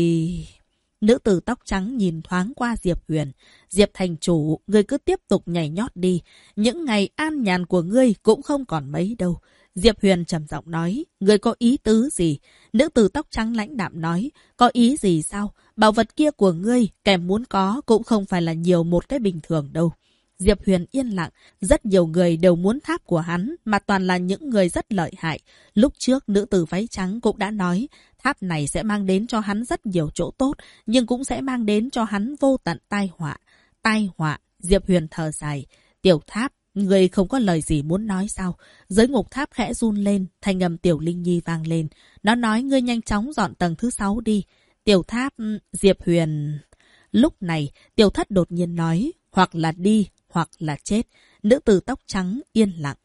Nữ tử tóc trắng nhìn thoáng qua Diệp Huyền. Diệp thành chủ, ngươi cứ tiếp tục nhảy nhót đi. Những ngày an nhàn của ngươi cũng không còn mấy đâu. Diệp Huyền trầm giọng nói, ngươi có ý tứ gì? Nữ tử tóc trắng lãnh đạm nói, có ý gì sao? Bảo vật kia của ngươi, kẻ muốn có cũng không phải là nhiều một cái bình thường đâu. Diệp Huyền yên lặng, rất nhiều người đều muốn tháp của hắn, mà toàn là những người rất lợi hại. Lúc trước, nữ tử váy trắng cũng đã nói, tháp này sẽ mang đến cho hắn rất nhiều chỗ tốt, nhưng cũng sẽ mang đến cho hắn vô tận tai họa. Tai họa, Diệp Huyền thở dài. Tiểu Tháp, người không có lời gì muốn nói sao? Giới ngục tháp khẽ run lên, thanh âm Tiểu Linh Nhi vang lên. Nó nói ngươi nhanh chóng dọn tầng thứ 6 đi. Tiểu Tháp, Diệp Huyền... Lúc này, Tiểu Thất đột nhiên nói, hoặc là đi, hoặc là chết. Nữ tử tóc trắng yên lặng.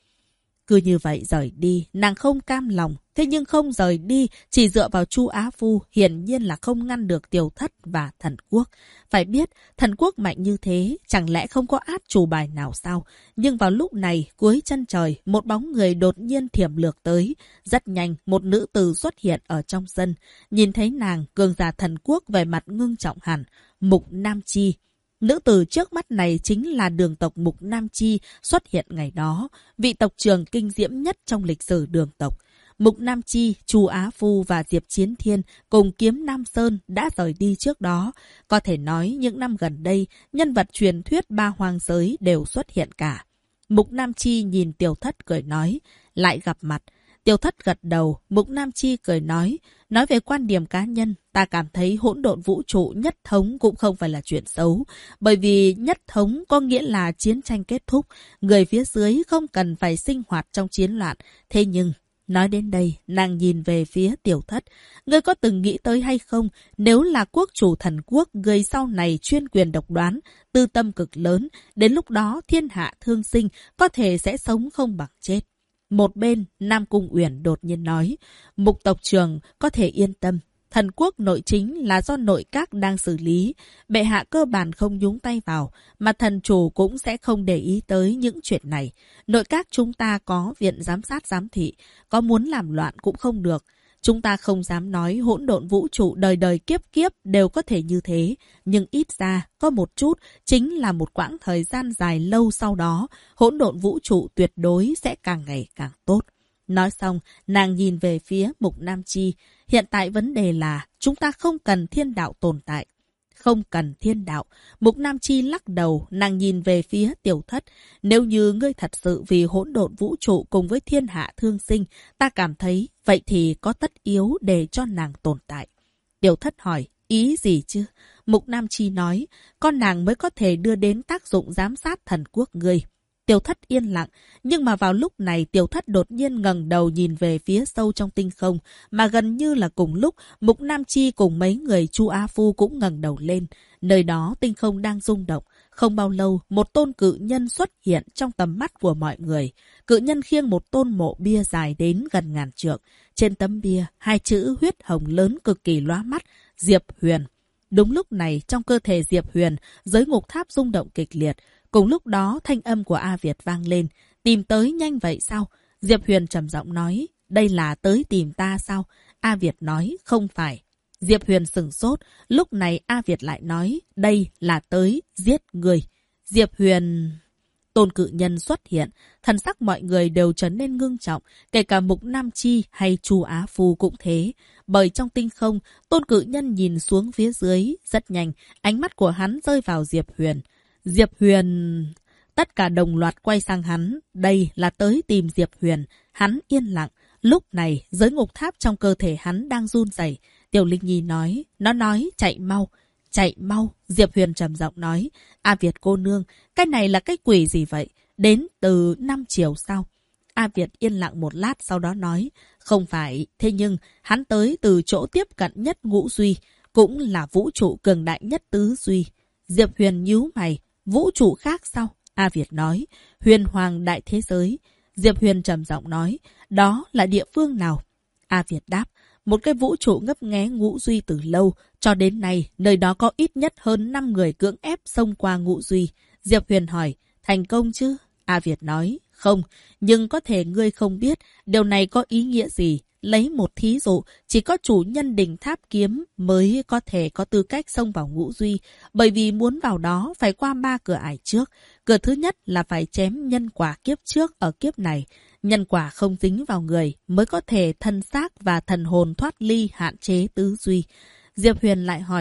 Cứ như vậy rời đi, nàng không cam lòng. Thế nhưng không rời đi, chỉ dựa vào Chu Á Phu, hiển nhiên là không ngăn được Tiểu Thất và Thần Quốc. Phải biết, Thần Quốc mạnh như thế, chẳng lẽ không có át chủ bài nào sao? Nhưng vào lúc này, cuối chân trời, một bóng người đột nhiên thiểm lược tới. Rất nhanh, một nữ tử xuất hiện ở trong sân. Nhìn thấy nàng, cường giả Thần Quốc về mặt ngưng trọng hẳn. Mục Nam Chi. Nữ tử trước mắt này chính là đường tộc Mục Nam Chi xuất hiện ngày đó, vị tộc trưởng kinh diễm nhất trong lịch sử đường tộc. Mục Nam Chi, Chu Á Phu và Diệp Chiến Thiên cùng Kiếm Nam Sơn đã rời đi trước đó. Có thể nói những năm gần đây, nhân vật truyền thuyết ba hoang giới đều xuất hiện cả. Mục Nam Chi nhìn Tiểu Thất cười nói, lại gặp mặt. Tiểu Thất gật đầu, Mục Nam Chi cười nói về quan điểm cá nhân, ta cảm thấy hỗn độn vũ trụ nhất thống cũng không phải là chuyện xấu. Bởi vì nhất thống có nghĩa là chiến tranh kết thúc, người phía dưới không cần phải sinh hoạt trong chiến loạn. Thế nhưng, nói đến đây, nàng nhìn về phía Tiểu Thất. Ngươi có từng nghĩ tới hay không, nếu là quốc chủ Thần Quốc, người sau này chuyên quyền độc đoán, tư tâm cực lớn, đến lúc đó thiên hạ thương sinh, có thể sẽ sống không bằng chết. Một bên, Nam Cung Uyển đột nhiên nói, Mục tộc trưởng có thể yên tâm. Thần Quốc nội chính là do nội các đang xử lý. Bệ hạ cơ bản không nhúng tay vào, mà thần chủ cũng sẽ không để ý tới những chuyện này. Nội các chúng ta có viện giám sát giám thị, có muốn làm loạn cũng không được. Chúng ta không dám nói hỗn độn vũ trụ đời đời kiếp kiếp đều có thể như thế. Nhưng ít ra, có một chút, chính là một quãng thời gian dài lâu sau đó, hỗn độn vũ trụ tuyệt đối sẽ càng ngày càng tốt. Nói xong, nàng nhìn về phía Mục Nam Chi. Hiện tại vấn đề là, chúng ta không cần thiên đạo tồn tại. Không cần thiên đạo. Mục Nam Chi lắc đầu, nàng nhìn về phía Tiểu Thất. Nếu như ngươi thật sự vì hỗn độn vũ trụ cùng với thiên hạ thương sinh, ta cảm thấy, vậy thì có tất yếu để cho nàng tồn tại. Tiểu Thất hỏi, ý gì chứ? Mục Nam Chi nói, con nàng mới có thể đưa đến tác dụng giám sát thần quốc ngươi. Tiểu Thất yên lặng, nhưng mà vào lúc này Tiểu Thất đột nhiên ngẩng đầu nhìn về phía sâu trong tinh không, mà gần như là cùng lúc, Mục Nam Chi cùng mấy người Chu Á Phu cũng ngẩng đầu lên. Nơi đó tinh không đang rung động. Không bao lâu, một tôn cự nhân xuất hiện trong tầm mắt của mọi người. Cự nhân khiêng một tôn mộ bia dài đến gần ngàn trượng. Trên tấm bia, hai chữ huyết hồng lớn cực kỳ lóa mắt, Diệp Huyền. Đúng lúc này, trong cơ thể Diệp Huyền, giới ngục tháp rung động kịch liệt. Cùng lúc đó, thanh âm của A Việt vang lên. Tìm tới nhanh vậy sao? Diệp Huyền trầm giọng nói. Đây là tới tìm ta sao? A Việt nói, không phải. Diệp Huyền sửng sốt. Lúc này A Việt lại nói, đây là tới giết người. Diệp Huyền... Tôn cự nhân xuất hiện. Thần sắc mọi người đều trở nên ngưng trọng. Kể cả Mục Nam Chi hay Chu Á Phu cũng thế. Bởi trong tinh không, tôn cự nhân nhìn xuống phía dưới. Rất nhanh, ánh mắt của hắn rơi vào Diệp Huyền. Diệp Huyền... Tất cả đồng loạt quay sang hắn. Đây là tới tìm Diệp Huyền. Hắn yên lặng. Lúc này, giới ngục tháp trong cơ thể hắn đang run rẩy. Tiểu Linh Nhi nói. Nó nói chạy mau. Chạy mau. Diệp Huyền trầm giọng nói. A Việt cô nương, cái này là cái quỷ gì vậy? Đến từ 5 chiều sao? A Việt yên lặng một lát sau đó nói. Không phải. Thế nhưng, hắn tới từ chỗ tiếp cận nhất ngũ duy. Cũng là vũ trụ cường đại nhất tứ duy. Diệp Huyền nhíu mày. Vũ trụ khác sao? A Việt nói. Huyền hoàng đại thế giới. Diệp Huyền trầm giọng nói. Đó là địa phương nào? A Việt đáp. Một cái vũ trụ ngấp nghé ngũ duy từ lâu. Cho đến nay, nơi đó có ít nhất hơn 5 người cưỡng ép xông qua ngũ duy. Diệp Huyền hỏi. Thành công chứ? A Việt nói. Không, nhưng có thể ngươi không biết. Điều này có ý nghĩa gì? Lấy một thí dụ, chỉ có chủ nhân đỉnh tháp kiếm mới có thể có tư cách xông vào ngũ duy, bởi vì muốn vào đó phải qua 3 cửa ải trước. Cửa thứ nhất là phải chém nhân quả kiếp trước ở kiếp này. Nhân quả không dính vào người mới có thể thân xác và thần hồn thoát ly hạn chế tứ duy. Diệp Huyền lại hỏi,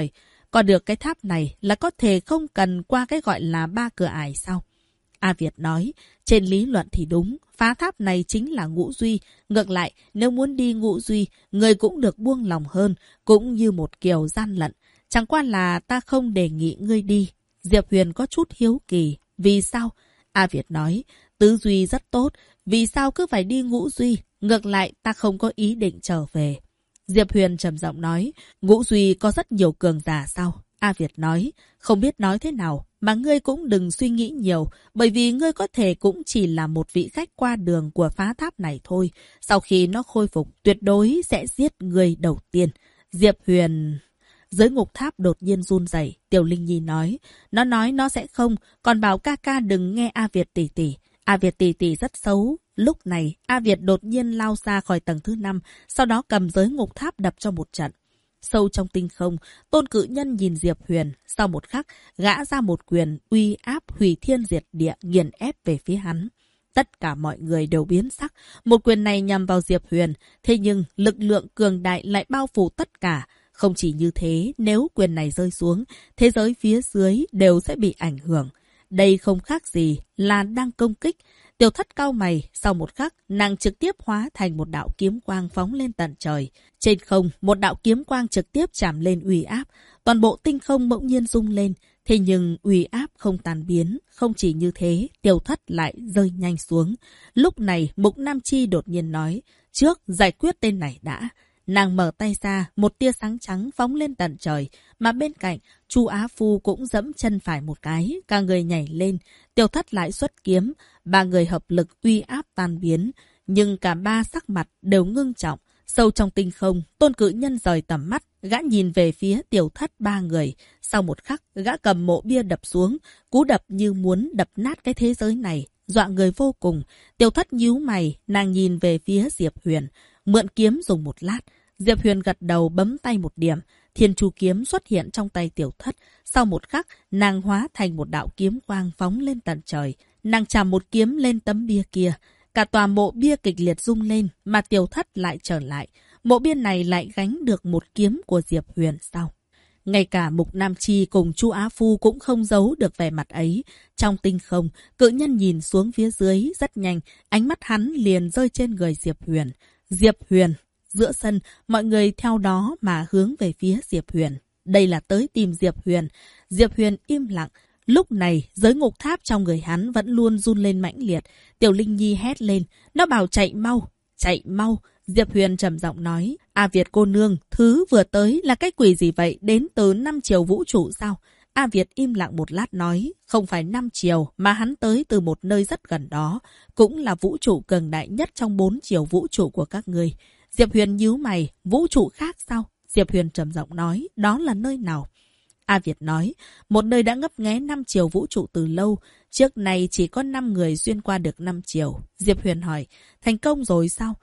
Có được cái tháp này là có thể không cần qua cái gọi là 3 cửa ải sao? A Việt nói, trên lý luận thì đúng, phá tháp này chính là ngũ duy. Ngược lại, nếu muốn đi ngũ duy, người cũng được buông lòng hơn, cũng như một kiểu gian lận. Chẳng qua là ta không đề nghị ngươi đi. Diệp Huyền có chút hiếu kỳ. Vì sao? A Việt nói, tứ duy rất tốt, vì sao cứ phải đi ngũ duy? Ngược lại, ta không có ý định trở về. Diệp Huyền trầm giọng nói, ngũ duy có rất nhiều cường giả sao? A Việt nói, không biết nói thế nào, mà ngươi cũng đừng suy nghĩ nhiều, bởi vì ngươi có thể cũng chỉ là một vị khách qua đường của phá tháp này thôi. Sau khi nó khôi phục, tuyệt đối sẽ giết ngươi đầu tiên. Diệp Huyền... Dưới ngục tháp đột nhiên run rẩy. Tiểu Linh Nhi nói, nó nói nó sẽ không, còn bảo ca ca đừng nghe A Việt tỷ tỷ. A Việt tỷ tỷ rất xấu. Lúc này, A Việt đột nhiên lao ra khỏi tầng thứ 5, sau đó cầm giới ngục tháp đập cho một trận. Sâu trong tinh không, Tôn Cự Nhân nhìn Diệp Huyền, sau một khắc, gã ra một quyền uy áp hủy thiên diệt địa nghiền ép về phía hắn. Tất cả mọi người đều biến sắc, một quyền này nhằm vào Diệp Huyền, thế nhưng lực lượng cường đại lại bao phủ tất cả. Không chỉ như thế, nếu quyền này rơi xuống, thế giới phía dưới đều sẽ bị ảnh hưởng. Đây không khác gì là đang công kích. Tiểu Thất cau mày, sau một khắc, nàng trực tiếp hóa thành một đạo kiếm quang phóng lên tận trời. Trên không, một đạo kiếm quang trực tiếp chạm lên uy áp. Toàn bộ tinh không bỗng nhiên rung lên. Thế nhưng uy áp không tan biến. Không chỉ như thế, Tiểu Thất lại rơi nhanh xuống. Lúc này, Mục Nam Chi đột nhiên nói, trước giải quyết tên này đã. Nàng mở tay ra, một tia sáng trắng phóng lên tận trời, mà bên cạnh, Chu Á Phu cũng giẫm chân phải một cái, cả người nhảy lên, Tiểu Thất lại xuất kiếm, ba người hợp lực uy áp tan biến, nhưng cả ba sắc mặt đều ngưng trọng. Sâu trong tinh không, Tôn Cự Nhân rời tầm mắt, gã nhìn về phía Tiểu Thất ba người. Sau một khắc, gã cầm mộ bia đập xuống, cú đập như muốn đập nát cái thế giới này, dọa người vô cùng. Tiểu Thất nhíu mày, nàng nhìn về phía Diệp Huyền, mượn kiếm dùng một lát. Diệp Huyền gật đầu bấm tay một điểm, Thiên Chu kiếm xuất hiện trong tay Tiểu Thất. Sau một khắc, nàng hóa thành một đạo kiếm quang phóng lên tận trời. Nàng chạm một kiếm lên tấm bia kia. Cả tòa mộ bia kịch liệt rung lên, mà Tiểu Thất lại trở lại. Mộ bia này lại gánh được một kiếm của Diệp Huyền sau. Ngay cả Mục Nam Chi cùng Chu Á Phu cũng không giấu được vẻ mặt ấy. Trong tinh không, Cự Nhân nhìn xuống phía dưới rất nhanh, ánh mắt hắn liền rơi trên người Diệp Huyền. Diệp Huyền! Giữa sân, mọi người theo đó mà hướng về phía Diệp Huyền. Đây là tới tìm Diệp Huyền. Diệp Huyền im lặng. Lúc này, giới ngục tháp trong người hắn vẫn luôn run lên mãnh liệt. Tiểu Linh Nhi hét lên. Nó bảo chạy mau, chạy mau. Diệp Huyền trầm giọng nói. A Việt cô nương, thứ vừa tới là cái quỷ gì vậy? Đến từ 5 chiều vũ trụ sao? A Việt im lặng một lát nói. Không phải 5 chiều, mà hắn tới từ một nơi rất gần đó. Cũng là vũ trụ cường đại nhất trong 4 chiều vũ trụ của các ngươi. Diệp Huyền nhíu mày, vũ trụ khác sao? Diệp Huyền trầm giọng nói, đó là nơi nào? A Việt nói, một nơi đã ngấp nghé 5 chiều vũ trụ từ lâu. Trước này chỉ có 5 người xuyên qua được 5 chiều. Diệp Huyền hỏi, thành công rồi sao?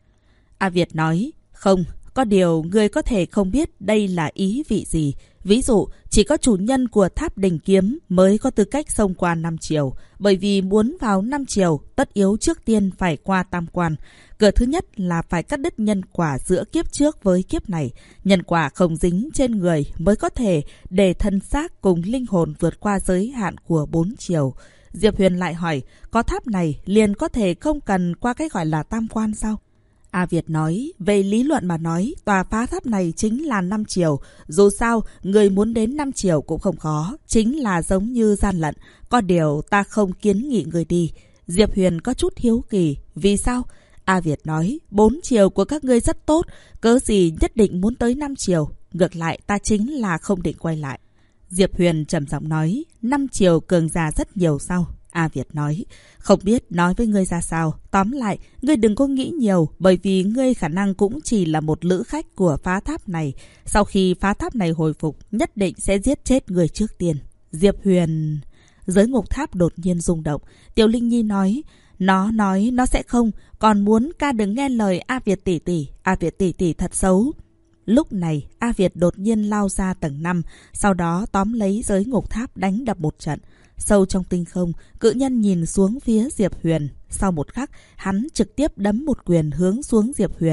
A Việt nói, không, có điều người có thể không biết đây là ý vị gì. Ví dụ, chỉ có chủ nhân của tháp đình kiếm mới có tư cách xông qua 5 chiều. Bởi vì muốn vào 5 chiều, tất yếu trước tiên phải qua tam quan. Cửa thứ nhất là phải cắt đứt nhân quả giữa kiếp trước với kiếp này. Nhân quả không dính trên người mới có thể để thân xác cùng linh hồn vượt qua giới hạn của 4 chiều. Diệp Huyền lại hỏi, có tháp này liền có thể không cần qua cái gọi là tam quan sao? A Việt nói, về lý luận mà nói, tòa phá tháp này chính là 5 chiều. Dù sao, người muốn đến 5 chiều cũng không khó, chính là giống như gian lận. Có điều ta không kiến nghị người đi. Diệp Huyền có chút hiếu kỳ, vì sao? A Việt nói, 4 chiều của các ngươi rất tốt, cớ gì nhất định muốn tới 5 chiều. Ngược lại, ta chính là không định quay lại. Diệp Huyền trầm giọng nói, 5 chiều cường giả rất nhiều sao? A Việt nói, không biết nói với ngươi ra sao. Tóm lại, ngươi đừng có nghĩ nhiều, bởi vì ngươi khả năng cũng chỉ là một lữ khách của phá tháp này. Sau khi phá tháp này hồi phục, nhất định sẽ giết chết người trước tiên. Diệp Huyền... Giới ngục tháp đột nhiên rung động. Tiểu Linh Nhi nói, nó sẽ không, còn muốn ca đừng nghe lời A Việt tỷ tỷ. A Việt tỷ tỷ thật xấu. Lúc này, A Việt đột nhiên lao ra tầng 5, sau đó tóm lấy giới ngục tháp đánh đập một trận. Sâu trong tinh không, Cự Nhân nhìn xuống phía Diệp Huyền. Sau một khắc, hắn trực tiếp đấm một quyền hướng xuống Diệp Huyền.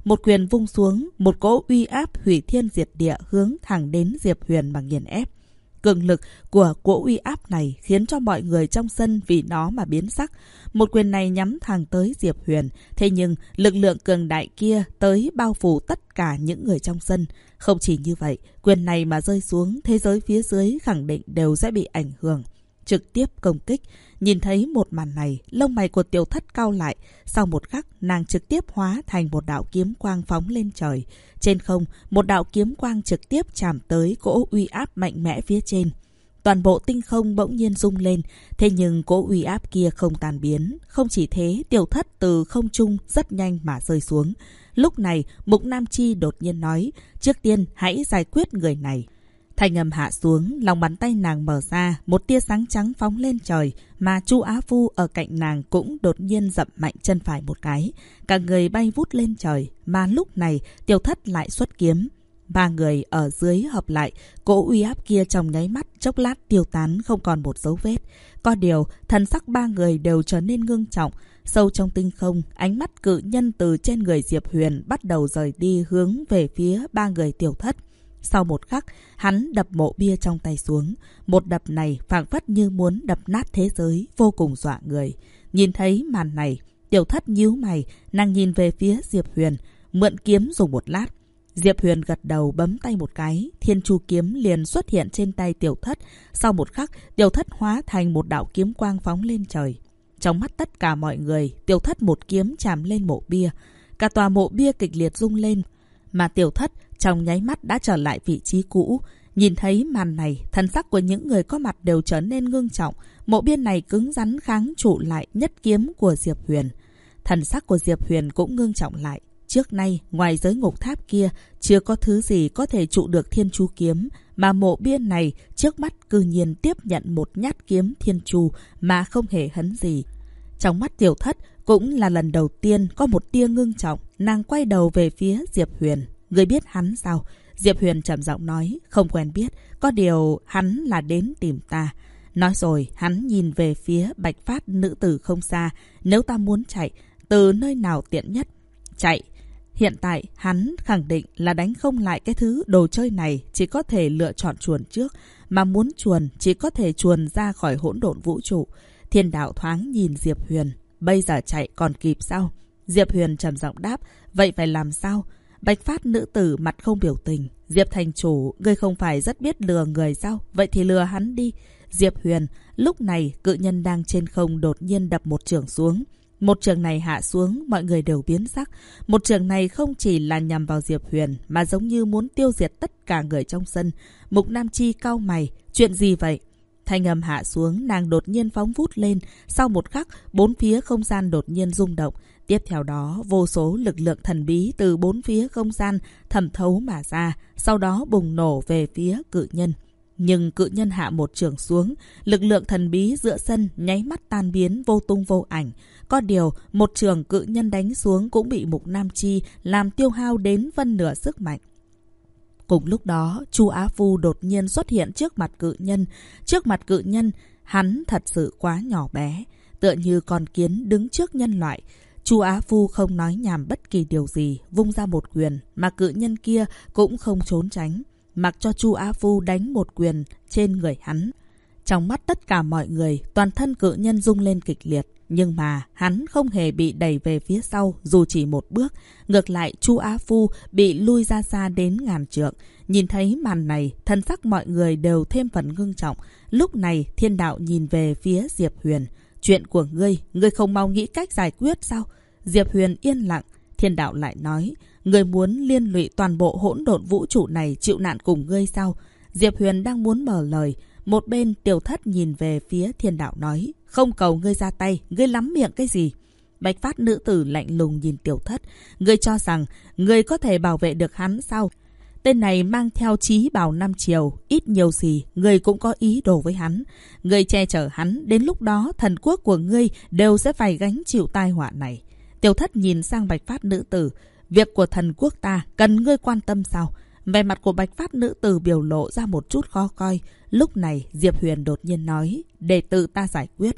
một quyền vung xuống, một cỗ uy áp hủy thiên diệt địa hướng thẳng đến Diệp Huyền mà nghiền ép. Cường lực của cỗ uy áp này khiến cho mọi người trong sân vì nó mà biến sắc. Một quyền này nhắm thẳng tới Diệp Huyền, thế nhưng lực lượng cường đại kia tới bao phủ tất cả những người trong sân. Không chỉ như vậy, quyền này mà rơi xuống, thế giới phía dưới khẳng định đều sẽ bị ảnh hưởng. Trực tiếp công kích. Nhìn thấy một màn này, lông mày của Tiểu Thất cau lại. Sau một khắc, nàng trực tiếp hóa thành một đạo kiếm quang phóng lên trời. Trên không, một đạo kiếm quang trực tiếp chạm tới cỗ uy áp mạnh mẽ phía trên. Toàn bộ tinh không bỗng nhiên rung lên, thế nhưng cỗ uy áp kia không tan biến. Không chỉ thế, Tiểu Thất từ không trung rất nhanh mà rơi xuống. Lúc này, Mục Nam Chi đột nhiên nói, trước tiên hãy giải quyết người này. Thanh âm hạ xuống, lòng bàn tay nàng mở ra, một tia sáng trắng phóng lên trời, mà Chu Á Phu ở cạnh nàng cũng đột nhiên dậm mạnh chân phải một cái. Cả người bay vút lên trời, mà lúc này Tiểu Thất lại xuất kiếm. Ba người ở dưới hợp lại, cỗ uy áp kia trong nháy mắt chốc lát tiêu tán không còn một dấu vết. Có điều, thần sắc ba người đều trở nên ngưng trọng. Sâu trong tinh không, ánh mắt cự nhân từ trên người Diệp Huyền bắt đầu rời đi hướng về phía ba người Tiểu Thất. Sau một khắc, hắn đập mộ bia trong tay xuống. Một đập này phảng phất như muốn đập nát thế giới, vô cùng dọa người. Nhìn thấy màn này, Tiểu Thất nhíu mày, nàng nhìn về phía Diệp Huyền, mượn kiếm dùng một lát. Diệp Huyền gật đầu bấm tay một cái, Thiên Chu kiếm liền xuất hiện trên tay Tiểu Thất. Sau một khắc, Tiểu Thất hóa thành một đạo kiếm quang phóng lên trời. Trong mắt tất cả mọi người, Tiểu Thất một kiếm chạm lên mộ bia. Cả tòa mộ bia kịch liệt rung lên, mà Tiểu Thất trong nháy mắt đã trở lại vị trí cũ. Nhìn thấy màn này, thần sắc của những người có mặt đều trở nên ngưng trọng. Mộ bia này cứng rắn kháng trụ lại nhất kiếm của Diệp Huyền. Thần sắc của Diệp Huyền cũng ngưng trọng lại. Trước nay, ngoài giới ngục tháp kia, chưa có thứ gì có thể trụ được Thiên Chu kiếm. Mà mộ bia này, trước mắt cư nhiên tiếp nhận một nhát kiếm Thiên Chu mà không hề hấn gì. Trong mắt Tiểu Thất cũng là lần đầu tiên có một tia ngưng trọng. Nàng quay đầu về phía Diệp Huyền. Người biết hắn sao? Diệp Huyền trầm giọng nói, không quen biết, có điều hắn là đến tìm ta. Nói rồi, hắn nhìn về phía Bạch Phát nữ tử không xa. Nếu ta muốn chạy, từ nơi nào tiện nhất? Chạy. Hiện tại, hắn khẳng định là đánh không lại cái thứ đồ chơi này, chỉ có thể lựa chọn chuồn trước. Mà muốn chuồn, chỉ có thể chuồn ra khỏi hỗn độn vũ trụ. Thiên đạo thoáng nhìn Diệp Huyền. Bây giờ chạy còn kịp sao? Diệp Huyền trầm giọng đáp, vậy phải làm sao? Bạch Phát nữ tử mặt không biểu tình. Diệp thành chủ, ngươi không phải rất biết lừa người sao? Vậy thì lừa hắn đi. Diệp Huyền, lúc này cự nhân đang trên không đột nhiên đập một chưởng xuống. Một chưởng này hạ xuống, mọi người đều biến sắc. Một chưởng này không chỉ là nhằm vào Diệp Huyền, mà giống như muốn tiêu diệt tất cả người trong sân. Mục Nam Chi cau mày, chuyện gì vậy? Thanh âm hạ xuống, nàng đột nhiên phóng vút lên. Sau một khắc, bốn phía không gian đột nhiên rung động. Tiếp theo đó, vô số lực lượng thần bí từ bốn phía không gian thẩm thấu mà ra, sau đó bùng nổ về phía cự nhân. Nhưng cự nhân hạ một chưởng xuống, lực lượng thần bí giữa sân nháy mắt tan biến vô tung vô ảnh. Có điều, một chưởng cự nhân đánh xuống cũng bị Mục Nam Chi làm tiêu hao đến phân nửa sức mạnh. Cùng lúc đó, Chu Á Phu đột nhiên xuất hiện trước mặt cự nhân. Trước mặt cự nhân, hắn thật sự quá nhỏ bé, tựa như con kiến đứng trước nhân loại. Chu Á Phu không nói nhảm bất kỳ điều gì, vung ra một quyền, mà cự nhân kia cũng không trốn tránh. Mặc cho Chu Á Phu đánh một quyền trên người hắn. Trong mắt tất cả mọi người, toàn thân cự nhân rung lên kịch liệt. Nhưng mà hắn không hề bị đẩy về phía sau dù chỉ một bước. Ngược lại, Chu Á Phu bị lui ra xa đến ngàn trượng. Nhìn thấy màn này, thân sắc mọi người đều thêm phần ngưng trọng. Lúc này, Thiên đạo nhìn về phía Diệp Huyền. Chuyện của ngươi không mau nghĩ cách giải quyết sao? Diệp Huyền yên lặng. Thiên đạo lại nói, ngươi muốn liên lụy toàn bộ hỗn độn vũ trụ này chịu nạn cùng ngươi sao? Diệp Huyền đang muốn mở lời. Một bên Tiểu Thất nhìn về phía Thiên đạo nói, không cầu ngươi ra tay, ngươi lắm miệng cái gì? Bạch Phát nữ tử lạnh lùng nhìn Tiểu Thất, ngươi cho rằng ngươi có thể bảo vệ được hắn sao? Tên này mang theo chí bảo 5 chiều, ít nhiều gì, ngươi cũng có ý đồ với hắn. Ngươi che chở hắn, đến lúc đó thần quốc của ngươi đều sẽ phải gánh chịu tai họa này. Tiểu Thất nhìn sang Bạch Phát nữ tử, việc của thần quốc ta cần ngươi quan tâm sao? Vẻ mặt của Bạch Phát nữ tử biểu lộ ra một chút khó coi. Lúc này Diệp Huyền đột nhiên nói, để tự ta giải quyết.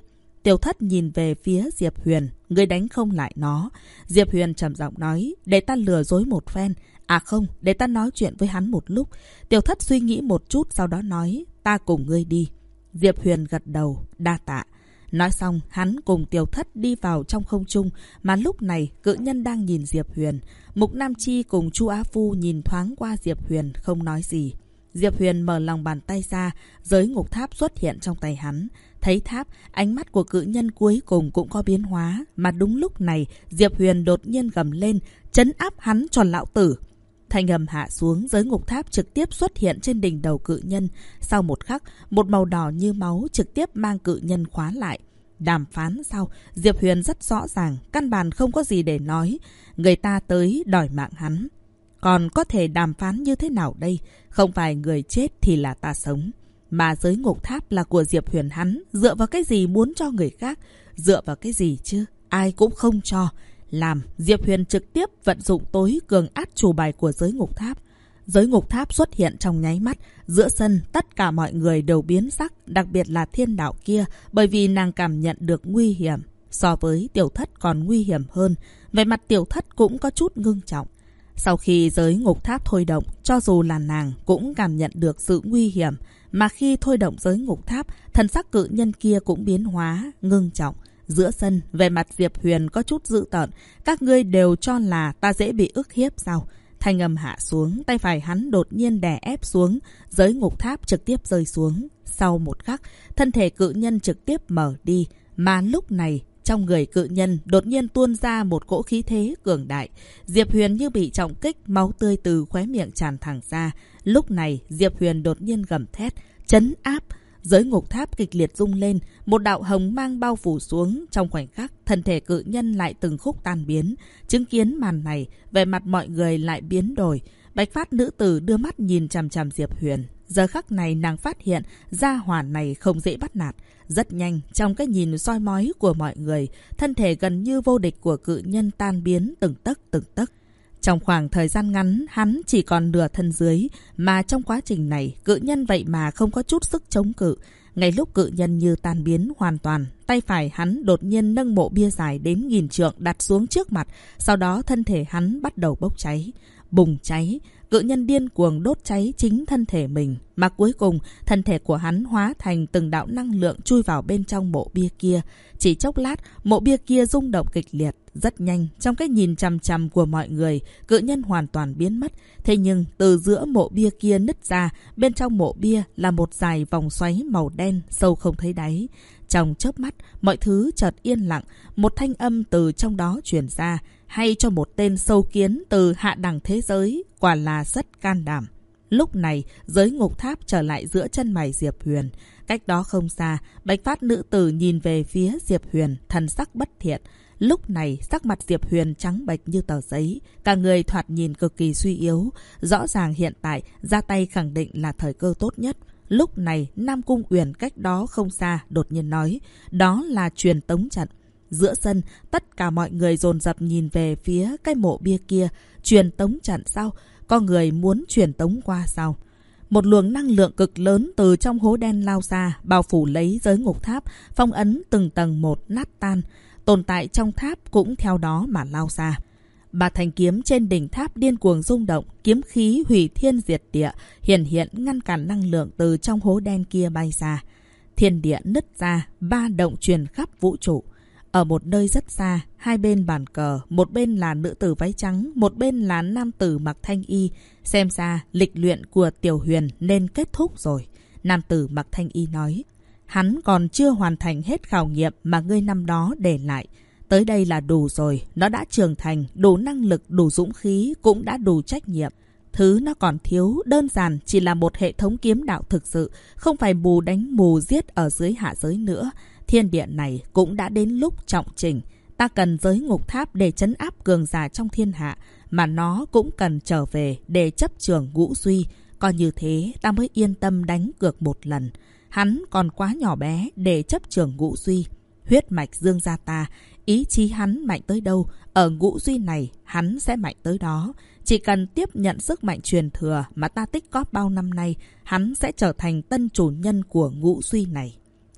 Tiểu Thất nhìn về phía Diệp Huyền. Ngươi đánh không lại nó. Diệp Huyền trầm giọng nói. Để ta lừa dối một phen. À không, để ta nói chuyện với hắn một lúc. Tiểu Thất suy nghĩ một chút sau đó nói. Ta cùng ngươi đi. Diệp Huyền gật đầu. Đa tạ. Nói xong, hắn cùng Tiểu Thất đi vào trong không trung, mà lúc này cự nhân đang nhìn Diệp Huyền. Mục Nam Chi cùng Chu Á Phu nhìn thoáng qua Diệp Huyền không nói gì. Diệp Huyền mở lòng bàn tay ra, giới ngục tháp xuất hiện trong tay hắn. Thấy tháp, ánh mắt của cự nhân cuối cùng cũng có biến hóa, mà đúng lúc này Diệp Huyền đột nhiên gầm lên, trấn áp hắn cho lão tử. Thanh âm hạ xuống, giới ngục tháp trực tiếp xuất hiện trên đỉnh đầu cự nhân. Sau một khắc, một màu đỏ như máu trực tiếp mang cự nhân khóa lại. Đàm phán sau, Diệp Huyền rất rõ ràng, căn bản không có gì để nói. Người ta tới đòi mạng hắn. Còn có thể đàm phán như thế nào đây? Không phải người chết thì là ta sống. Mà giới ngục tháp là của Diệp Huyền hắn. Dựa vào cái gì muốn cho người khác? Dựa vào cái gì chứ? Ai cũng không cho. Làm, Diệp Huyền trực tiếp vận dụng tối cường át chủ bài của giới ngục tháp. Giới ngục tháp xuất hiện trong nháy mắt. Giữa sân, tất cả mọi người đều biến sắc, đặc biệt là Thiên Đạo kia, bởi vì nàng cảm nhận được nguy hiểm. So với Tiểu Thất còn nguy hiểm hơn. Về mặt Tiểu Thất cũng có chút ngưng trọng. Sau khi giới ngục tháp thôi động, cho dù là nàng cũng cảm nhận được sự nguy hiểm. Mà khi thôi động giới ngục tháp, thần sắc cự nhân kia cũng biến hóa, ngưng trọng. Giữa sân, về mặt Diệp Huyền có chút dữ tợn. Các ngươi đều cho là ta dễ bị ức hiếp sao? Thanh âm hạ xuống, tay phải hắn đột nhiên đè ép xuống. Giới ngục tháp trực tiếp rơi xuống. Sau một khắc, thân thể cự nhân trực tiếp mở đi. Mà lúc này, trong người cự nhân đột nhiên tuôn ra một cỗ khí thế cường đại. Diệp Huyền như bị trọng kích, máu tươi từ khóe miệng tràn thẳng ra. Lúc này, Diệp Huyền đột nhiên gầm thét, trấn áp. Giới ngục tháp kịch liệt rung lên, một đạo hồng mang bao phủ xuống. Trong khoảnh khắc, thân thể cự nhân lại từng khúc tan biến. Chứng kiến màn này, vẻ mặt mọi người lại biến đổi. Bạch Phát nữ tử đưa mắt nhìn chằm chằm Diệp Huyền. Giờ khắc này nàng phát hiện gia hỏa này không dễ bắt nạt. Rất nhanh, trong cái nhìn soi mói của mọi người, thân thể gần như vô địch của cự nhân tan biến từng tấc từng tấc. Trong khoảng thời gian ngắn, hắn chỉ còn nửa thân dưới, mà trong quá trình này, cự nhân vậy mà không có chút sức chống cự. Ngay lúc cự nhân như tan biến hoàn toàn, tay phải hắn đột nhiên nâng mộ bia dài đến 1000 trượng đặt xuống trước mặt, sau đó thân thể hắn bắt đầu bốc cháy. Bùng cháy, cự nhân điên cuồng đốt cháy chính thân thể mình, mà cuối cùng thân thể của hắn hóa thành từng đạo năng lượng chui vào bên trong mộ bia kia. Chỉ chốc lát, mộ bia kia rung động kịch liệt. Rất nhanh, trong cái nhìn chằm chằm của mọi người, cự nhân hoàn toàn biến mất. Thế nhưng, từ giữa mộ bia kia nứt ra, bên trong mộ bia là một dải vòng xoáy màu đen, sâu không thấy đáy. Trong chớp mắt, mọi thứ chợt yên lặng, một thanh âm từ trong đó truyền ra. Hay cho một tên sâu kiến từ hạ đẳng thế giới, quả là rất can đảm. Lúc này, giới ngục tháp trở lại giữa chân mày Diệp Huyền. Cách đó không xa, Bạch Phát nữ tử nhìn về phía Diệp Huyền, thần sắc bất thiện. Lúc này, sắc mặt Diệp Huyền trắng bệch như tờ giấy, cả người thoạt nhìn cực kỳ suy yếu. Rõ ràng hiện tại, ra tay khẳng định là thời cơ tốt nhất. Lúc này, Nam Cung Uyển cách đó không xa, đột nhiên nói, đó là truyền tống trận. Giữa sân, tất cả mọi người dồn dập nhìn về phía cái mộ bia kia. Truyền tống trận sao? Có người muốn truyền tống qua sao? Một luồng năng lượng cực lớn từ trong hố đen lao ra, bao phủ lấy giới ngục tháp, phong ấn từng tầng một nát tan. Tồn tại trong tháp cũng theo đó mà lao ra. Bà thanh kiếm trên đỉnh tháp điên cuồng rung động, kiếm khí hủy thiên diệt địa, hiện ngăn cản năng lượng từ trong hố đen kia bay ra. Thiên địa nứt ra, ba động truyền khắp vũ trụ. Ở một nơi rất xa, hai bên bàn cờ, một bên là nữ tử váy trắng, một bên là nam tử mặc thanh y. Xem ra, lịch luyện của Tiểu Huyền nên kết thúc rồi. Nam tử mặc thanh y nói, hắn còn chưa hoàn thành hết khảo nghiệm mà ngươi năm đó để lại. Tới đây là đủ rồi, nó đã trưởng thành, đủ năng lực, đủ dũng khí, cũng đã đủ trách nhiệm. Thứ nó còn thiếu, đơn giản chỉ là một hệ thống kiếm đạo thực sự, không phải mù đánh mù giết ở dưới hạ giới nữa. Thiên địa này cũng đã đến lúc trọng chỉnh. Ta cần giới ngục tháp để trấn áp cường giả trong thiên hạ, mà nó cũng cần trở về để chấp trưởng Ngũ Duy. Còn như thế ta mới yên tâm đánh cược một lần. Hắn còn quá nhỏ bé để chấp trưởng Ngũ Duy. Huyết mạch Dương gia ta, ý chí hắn mạnh tới đâu, ở Ngũ Duy này hắn sẽ mạnh tới đó. Chỉ cần tiếp nhận sức mạnh truyền thừa mà ta tích góp bao năm nay, hắn sẽ trở thành tân chủ nhân của Ngũ Duy này.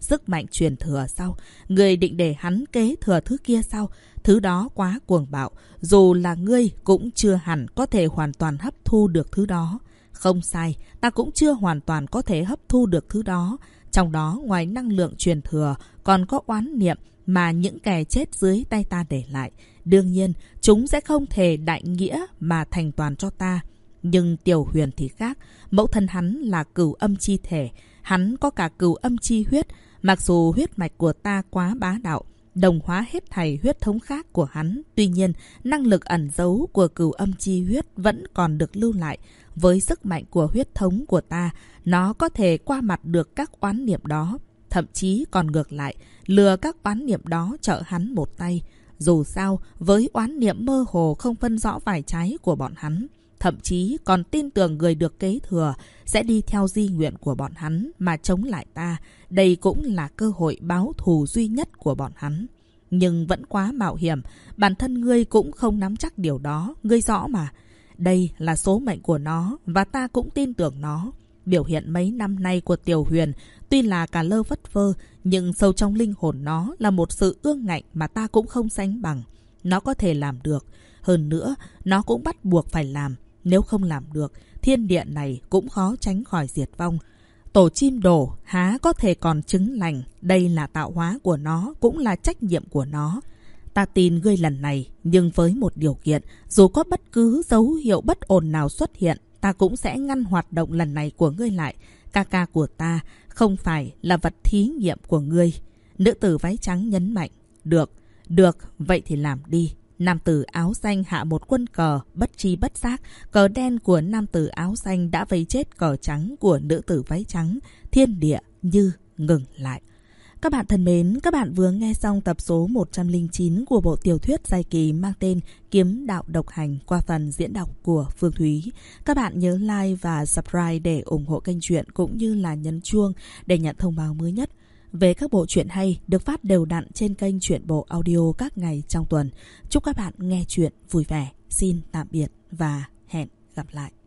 sức mạnh truyền thừa sao? Ngươi định để hắn kế thừa thứ kia sao? Thứ đó quá cuồng bạo, dù là ngươi cũng chưa hẳn có thể hoàn toàn hấp thu được thứ đó. Không sai, ta cũng chưa hoàn toàn có thể hấp thu được thứ đó. Trong đó ngoài năng lượng truyền thừa còn có oán niệm mà những kẻ chết dưới tay ta để lại. Đương nhiên, chúng sẽ không thể đại nghĩa mà thành toàn cho ta. Nhưng Tiểu Huyền thì khác, mẫu thân hắn là cửu âm chi thể, hắn có cả cửu âm chi huyết. Mặc dù huyết mạch của ta quá bá đạo, đồng hóa hết thảy huyết thống khác của hắn, tuy nhiên năng lực ẩn giấu của cửu âm chi huyết vẫn còn được lưu lại. Với sức mạnh của huyết thống của ta, nó có thể qua mặt được các oán niệm đó, thậm chí còn ngược lại, lừa các oán niệm đó trợ hắn một tay. Dù sao, với oán niệm mơ hồ không phân rõ phải trái của bọn hắn, thậm chí còn tin tưởng người được kế thừa sẽ đi theo di nguyện của bọn hắn mà chống lại ta. Đây cũng là cơ hội báo thù duy nhất của bọn hắn. Nhưng vẫn quá mạo hiểm, bản thân ngươi cũng không nắm chắc điều đó, ngươi rõ mà. Đây là số mệnh của nó và ta cũng tin tưởng nó. Biểu hiện mấy năm nay của Tiểu Huyền tuy là cả lơ vất vơ, nhưng sâu trong linh hồn nó là một sự ương ngạnh mà ta cũng không sánh bằng. Nó có thể làm được. Hơn nữa, nó cũng bắt buộc phải làm. Nếu không làm được, thiên địa này cũng khó tránh khỏi diệt vong. Tổ chim đổ há có thể còn trứng lành. Đây là tạo hóa của nó, cũng là trách nhiệm của nó. Ta tin ngươi lần này, nhưng với một điều kiện, dù có bất cứ dấu hiệu bất ổn nào xuất hiện, ta cũng sẽ ngăn hoạt động lần này của ngươi lại. Ca ca của ta không phải là vật thí nghiệm của ngươi. Nữ tử váy trắng nhấn mạnh. Được, vậy thì làm đi. Nam tử áo xanh hạ một quân cờ, bất tri bất giác, cờ đen của nam tử áo xanh đã vây chết cờ trắng của nữ tử váy trắng. Thiên địa như ngừng lại. Các bạn thân mến, các bạn vừa nghe xong tập số 109 của bộ tiểu thuyết dài kỳ mang tên Kiếm Đạo Độc Hành qua phần diễn đọc của Phương Thúy. Các bạn nhớ like và subscribe để ủng hộ kênh truyện cũng như là nhấn chuông để nhận thông báo mới nhất về các bộ truyện hay được phát đều đặn trên kênh Truyện Bộ Audio các ngày trong tuần. Chúc các bạn nghe truyện vui vẻ. Xin tạm biệt và hẹn gặp lại.